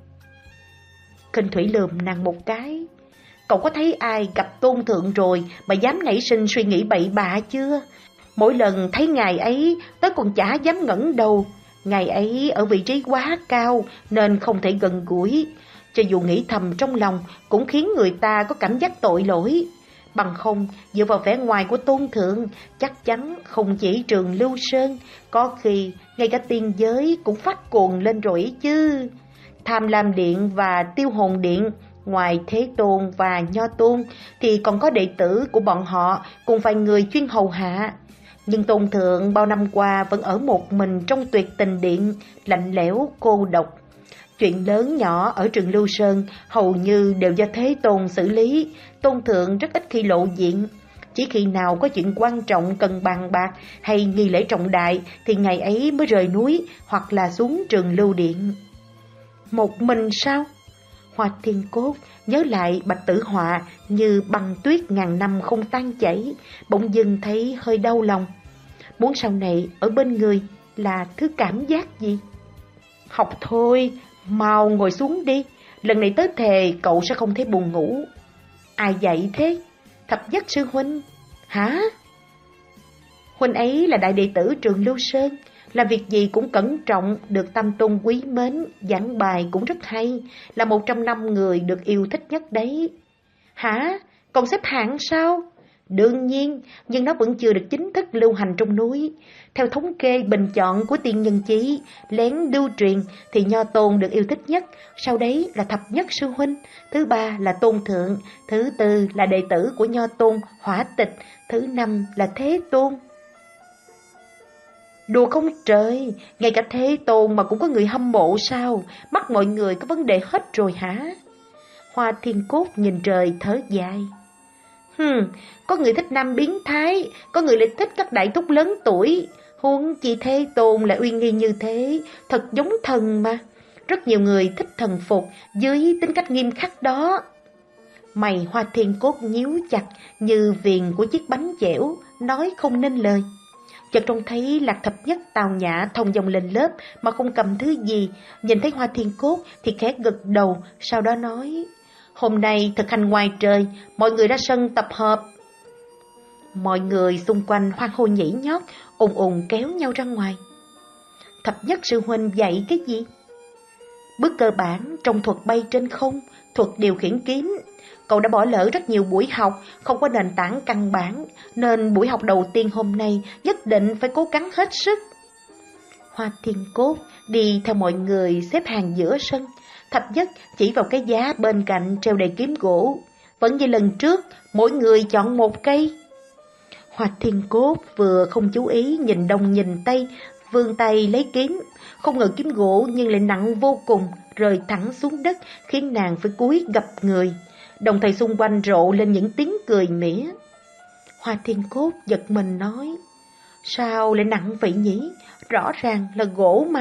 Khinh Thủy lườm nàng một cái. Cậu có thấy ai gặp Tôn Thượng rồi mà dám nảy sinh suy nghĩ bậy bạ chưa? Mỗi lần thấy ngài ấy, tớ còn chả dám ngẩng đầu. Ngài ấy ở vị trí quá cao nên không thể gần gũi. Cho dù nghĩ thầm trong lòng cũng khiến người ta có cảm giác tội lỗi. Bằng không, dựa vào vẻ ngoài của Tôn Thượng, chắc chắn không chỉ Trường Lưu Sơn, có khi ngay cả tiên giới cũng phát cuồng lên rồi chứ. Tham Lam Điện và Tiêu Hồn Điện, ngoài Thế Tôn và Nho Tôn thì còn có đệ tử của bọn họ cùng vài người chuyên hầu hạ. Nhưng Tôn Thượng bao năm qua vẫn ở một mình trong Tuyệt Tình Điện, lạnh lẽo, cô độc. Chuyện lớn nhỏ ở Trường Lưu Sơn hầu như đều do Thế Tôn xử lý, Tôn Thượng rất ít khi lộ diện. Chỉ khi nào có chuyện quan trọng cần bàn bạc hay nghi lễ trọng đại thì ngày ấy mới rời núi hoặc là xuống Trường Lưu Điện. Một mình sao? Hoa Thiên Cốt nhớ lại Bạch Tử Họa như băng tuyết ngàn năm không tan chảy, bỗng dưng thấy hơi đau lòng. Muốn sau này ở bên người là thứ cảm giác gì? Học thôi, mau ngồi xuống đi, lần này tới thề cậu sẽ không thấy buồn ngủ. Ai dạy thế? Thập Nhất sư huynh. Hả? Huynh ấy là đại đệ tử Trường Lưu Sơn, làm việc gì cũng cẩn trọng, được Tam Tôn quý mến, giảng bài cũng rất hay, là một trong năm người được yêu thích nhất đấy. Hả? Còn xếp hạng sao? Đương nhiên, nhưng nó vẫn chưa được chính thức lưu hành trong núi. Theo thống kê bình chọn của Tiên Nhân Chí, lén lưu truyền thì Nho Tôn được yêu thích nhất, sau đấy là Thập Nhất sư huynh, thứ ba là Tôn Thượng, thứ tư là đệ tử của Nho Tôn Hỏa Tịch, thứ năm là Thế Tôn. Đùa không trời, ngay cả Thế Tôn mà cũng có người hâm mộ sao? Mắt mọi người có vấn đề hết rồi hả? Hoa Thiên Cốt nhìn trời thở dài. Hừm, có người thích nam biến thái, có người lại thích các đại thúc lớn tuổi. Huống chi Thế Tôn lại uy nghi như thế, thật giống thần mà. Rất nhiều người thích thần phục dưới tính cách nghiêm khắc đó. Mày Hoa Thiên Cốt nhíu chặt như viền của chiếc bánh dẻo, nói không nên lời. chợt trông thấy Lạc Thập Nhất tào nhã thông dong lên lớp mà không cầm thứ gì, nhìn thấy Hoa Thiên Cốt thì khẽ gật đầu, sau đó nói: "Hôm nay thực hành ngoài trời, mọi người ra sân tập hợp." Mọi người xung quanh hoan hô nhảy nhót, ùn ùn kéo nhau ra ngoài. Thập Nhất sư huynh dạy cái gì? Bước cơ bản trong thuật bay trên không, thuật điều khiển kiếm. Cậu đã bỏ lỡ rất nhiều buổi học, không có nền tảng căn bản, nên buổi học đầu tiên hôm nay nhất định phải cố gắng hết sức. Hoa Thiên Cốt đi theo mọi người xếp hàng giữa sân. Thập Nhất chỉ vào cái giá bên cạnh treo đầy kiếm gỗ. Vẫn như lần trước, mỗi người chọn một cây. Hoa Thiên Cốt vừa không chú ý nhìn đông nhìn tây, vươn tay lấy kiếm. Không ngờ kiếm gỗ nhưng lại nặng vô cùng, rơi thẳng xuống đất, khiến nàng phải cúi gập người. Đồng thời xung quanh rộ lên những tiếng cười mỉa. Hoa Thiên Cốt giật mình nói: "Sao lại nặng vậy nhỉ? Rõ ràng là gỗ mà."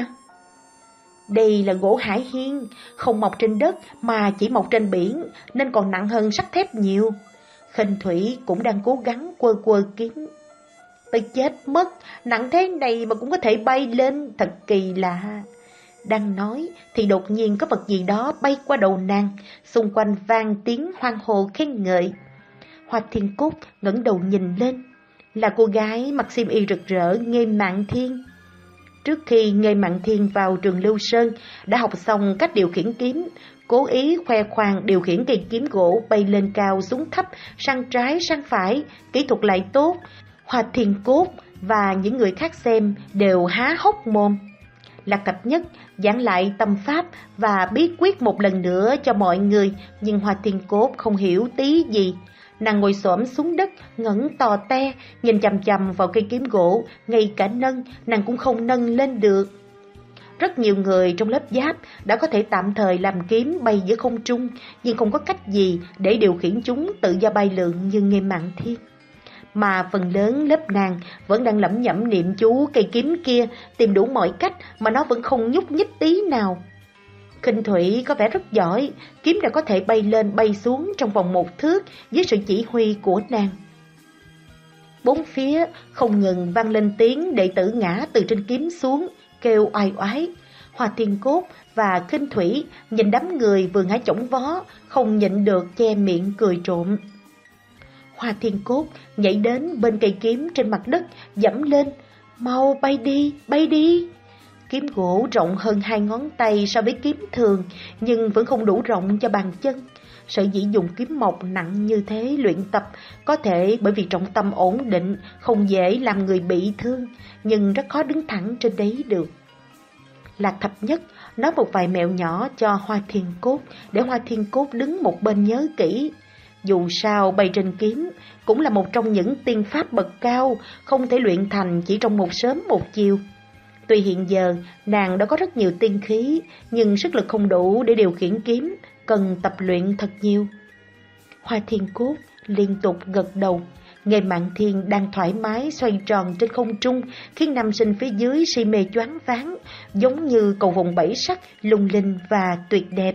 "Đây là gỗ hải hiên, không mọc trên đất mà chỉ mọc trên biển, nên còn nặng hơn sắt thép nhiều." Khinh Thủy cũng đang cố gắng quơ quơ kiếm. "Tôi chết mất, nặng thế này mà cũng có thể bay lên, thật kỳ lạ." Đang nói thì đột nhiên có vật gì đó bay qua đầu nàng, xung quanh vang tiếng hoan hô khen ngợi. Hoa Thiên Cốt ngẩng đầu nhìn lên, là cô gái mặc xiêm y rực rỡ Nghê Mạn Thiên. Trước khi Nghê Mạn Thiên vào trường Lưu Sơn, đã học xong cách điều khiển kiếm, cố ý khoe khoang điều khiển cây kiếm gỗ bay lên cao xuống thấp, sang trái sang phải, kỹ thuật lại tốt. Hoa Thiên Cốt và những người khác xem đều há hốc mồm. Lạc Thập Nhất giảng lại tâm pháp và bí quyết một lần nữa cho mọi người, nhưng Hoa Thiên Cốt không hiểu tí gì. Nàng ngồi xổm xuống đất, ngẩng to te, nhìn chằm chằm vào cây kiếm gỗ, ngay cả nâng, nàng cũng không nâng lên được. Rất nhiều người trong lớp giáp đã có thể tạm thời làm kiếm bay giữa không trung, nhưng không có cách gì để điều khiển chúng tự do bay lượn như Nghê Mạn Thiên. Mà phần lớn lớp nàng vẫn đang lẩm nhẩm niệm chú cây kiếm kia, tìm đủ mọi cách mà nó vẫn không nhúc nhích tí nào. Khinh Thủy có vẻ rất giỏi, kiếm đã có thể bay lên bay xuống trong vòng một thước dưới sự chỉ huy của nàng. Bốn phía không ngừng vang lên tiếng đệ tử ngã từ trên kiếm xuống, kêu oai oái. Hoa Thiên Cốt và Khinh Thủy nhìn đám người vừa ngã chổng vó, không nhịn được che miệng cười trộm. Hoa Thiên Cốt nhảy đến bên cây kiếm trên mặt đất, dẫm lên: "Mau bay đi, bay đi!" Kiếm gỗ rộng hơn hai ngón tay so với kiếm thường, nhưng vẫn không đủ rộng cho bàn chân. Sở dĩ dùng kiếm mộc nặng như thế luyện tập, có thể bởi vì trọng tâm ổn định, không dễ làm người bị thương, nhưng rất khó đứng thẳng trên đấy được. Lạc Thập Nhất nói một vài mẹo nhỏ cho Hoa Thiên Cốt, để Hoa Thiên Cốt đứng một bên nhớ kỹ. Dù sao bay trên kiếm cũng là một trong những tiên pháp bậc cao, không thể luyện thành chỉ trong một sớm một chiều. Tuy hiện giờ nàng đã có rất nhiều tiên khí, nhưng sức lực không đủ để điều khiển kiếm, cần tập luyện thật nhiều. Hoa Thiên Cốt liên tục gật đầu. Nghê Mạn Thiên đang thoải mái xoay tròn trên không trung, khiến nam sinh phía dưới si mê choáng váng, giống như cầu vồng bảy sắc, lung linh và tuyệt đẹp.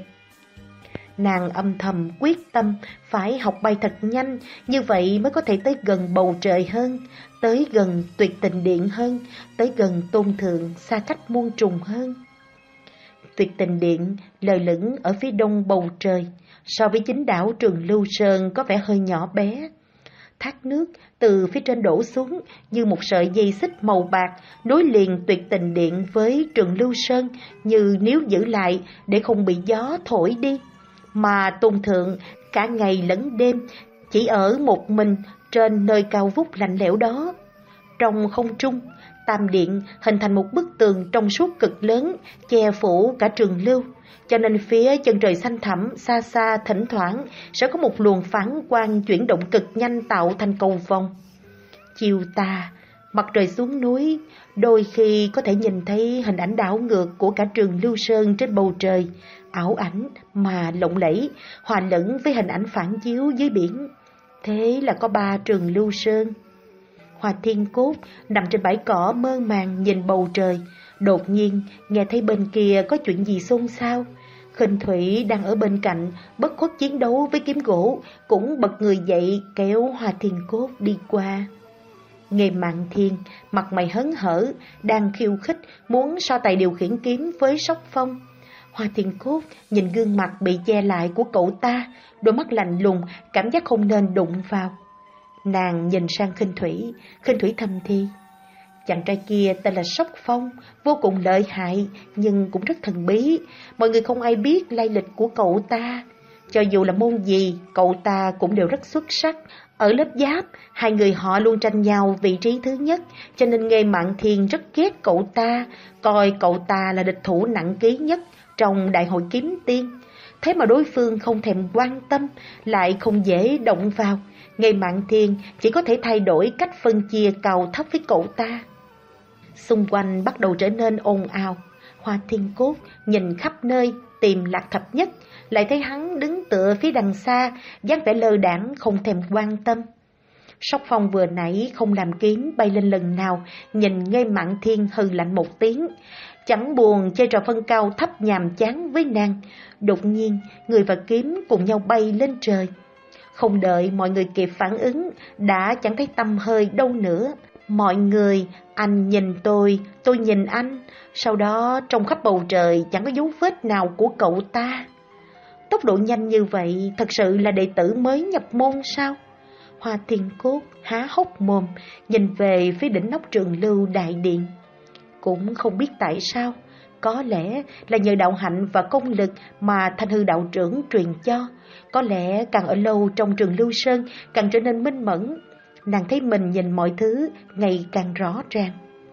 Nàng âm thầm quyết tâm phải học bay thật nhanh, như vậy mới có thể tới gần bầu trời hơn, tới gần Tuyệt Tình Điện hơn, tới gần Tôn Thượng xa cách muôn trùng hơn. Tuyệt Tình Điện lơ lửng ở phía đông bầu trời, so với chính đảo Trường Lưu Sơn có vẻ hơi nhỏ bé. Thác nước từ phía trên đổ xuống như một sợi dây xích màu bạc, nối liền Tuyệt Tình Điện với Trường Lưu Sơn, như nếu giữ lại để không bị gió thổi đi. Mà Tôn Thượng cả ngày lẫn đêm chỉ ở một mình trên nơi cao vút lạnh lẽo đó. Trong không trung, Tam Điện hình thành một bức tường trong suốt cực lớn, che phủ cả Trường Lưu, cho nên phía chân trời xanh thẳm xa xa thỉnh thoảng sẽ có một luồng phản quang chuyển động cực nhanh tạo thành cầu vồng. Chiều tà, mặt trời xuống núi, đôi khi có thể nhìn thấy hình ảnh đảo ngược của cả Trường Lưu Sơn trên bầu trời, ảo ảnh mà lộng lẫy, hòa lẫn với hình ảnh phản chiếu dưới biển. Thế là có ba Trường Lưu Sơn. Hoa Thiên Cốt nằm trên bãi cỏ mơ màng nhìn bầu trời, đột nhiên nghe thấy bên kia có chuyện gì xôn xao. Khinh Thủy đang ở bên cạnh bất khuất chiến đấu với kiếm gỗ, cũng bật người dậy kéo Hoa Thiên Cốt đi qua. Nghề Mạn Thiên mặt mày hớn hở, đang khiêu khích muốn so tài điều khiển kiếm với Sóc Phong. Hoa Thiên Cốt nhìn gương mặt bị che lại của cậu ta, đôi mắt lạnh lùng, cảm giác không nên đụng vào. Nàng nhìn sang Khinh Thủy, Khinh Thủy thầm thì: chàng trai kia tên là Sóc Phong, vô cùng lợi hại nhưng cũng rất thần bí, mọi người không ai biết lai lịch của cậu ta. Cho dù là môn gì, cậu ta cũng đều rất xuất sắc. Ở lớp Giáp, hai người họ luôn tranh nhau vị trí thứ nhất, cho nên Nghê Mạn Thiên rất ghét cậu ta, coi cậu ta là địch thủ nặng ký nhất trong đại hội kiếm tiên. Thế mà đối phương không thèm quan tâm, lại không dễ động vào. Nghê Mạn Thiên chỉ có thể thay đổi cách phân chia cao thấp với cậu ta. Xung quanh bắt đầu trở nên ồn ào. Hoa Thiên Cốt nhìn khắp nơi tìm Lạc Thập Nhất, lại thấy hắn đứng tựa phía đằng xa, dáng vẻ lơ đãng không thèm quan tâm. Sóc Phong vừa nãy không làm kiếm bay lên lần nào, nhìn Nghê Mạn Thiên hừ lạnh một tiếng, chẳng buồn chơi trò phân cao thấp nhàm chán với nàng. Đột nhiên, người và kiếm cùng nhau bay lên trời. Không đợi mọi người kịp phản ứng, đã chẳng thấy tăm hơi đâu nữa. Mọi người, anh nhìn tôi, tôi nhìn anh, sau đó trong khắp bầu trời chẳng có dấu vết nào của cậu ta. Tốc độ nhanh như vậy thật sự là đệ tử mới nhập môn sao? Hoa Thiên Cốt há hốc mồm, nhìn về phía đỉnh nóc Trường Lưu Đại Điện. Cũng không biết tại sao, có lẽ là nhờ đạo hạnh và công lực mà Thanh Hư đạo trưởng truyền cho. Có lẽ càng ở lâu trong Trường Lưu Sơn càng trở nên minh mẫn. Nàng thấy mình nhìn mọi thứ ngày càng rõ ràng.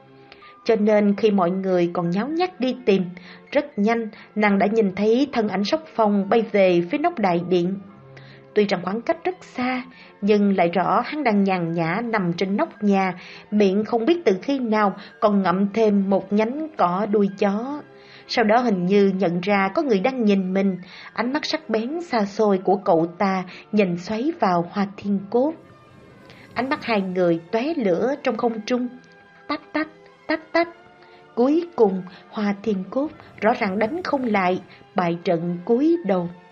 Cho nên khi mọi người còn nháo nhác đi tìm, rất nhanh nàng đã nhìn thấy thân ảnh Sóc Phong bay về phía nóc đại điện. Tuy rằng khoảng cách rất xa, nhưng lại rõ hắn đang nhàn nhã nằm trên nóc nhà, miệng không biết từ khi nào còn ngậm thêm một nhánh cỏ đuôi chó. Sau đó hình như nhận ra có người đang nhìn mình, ánh mắt sắc bén xa xôi của cậu ta nhìn xoáy vào Hoa Thiên Cốt. Ánh mắt hai người tóe lửa trong không trung, tách tách, tách tách. Cuối cùng, Hoa Thiên Cốt rõ ràng đánh không lại, bại trận cúi đầu.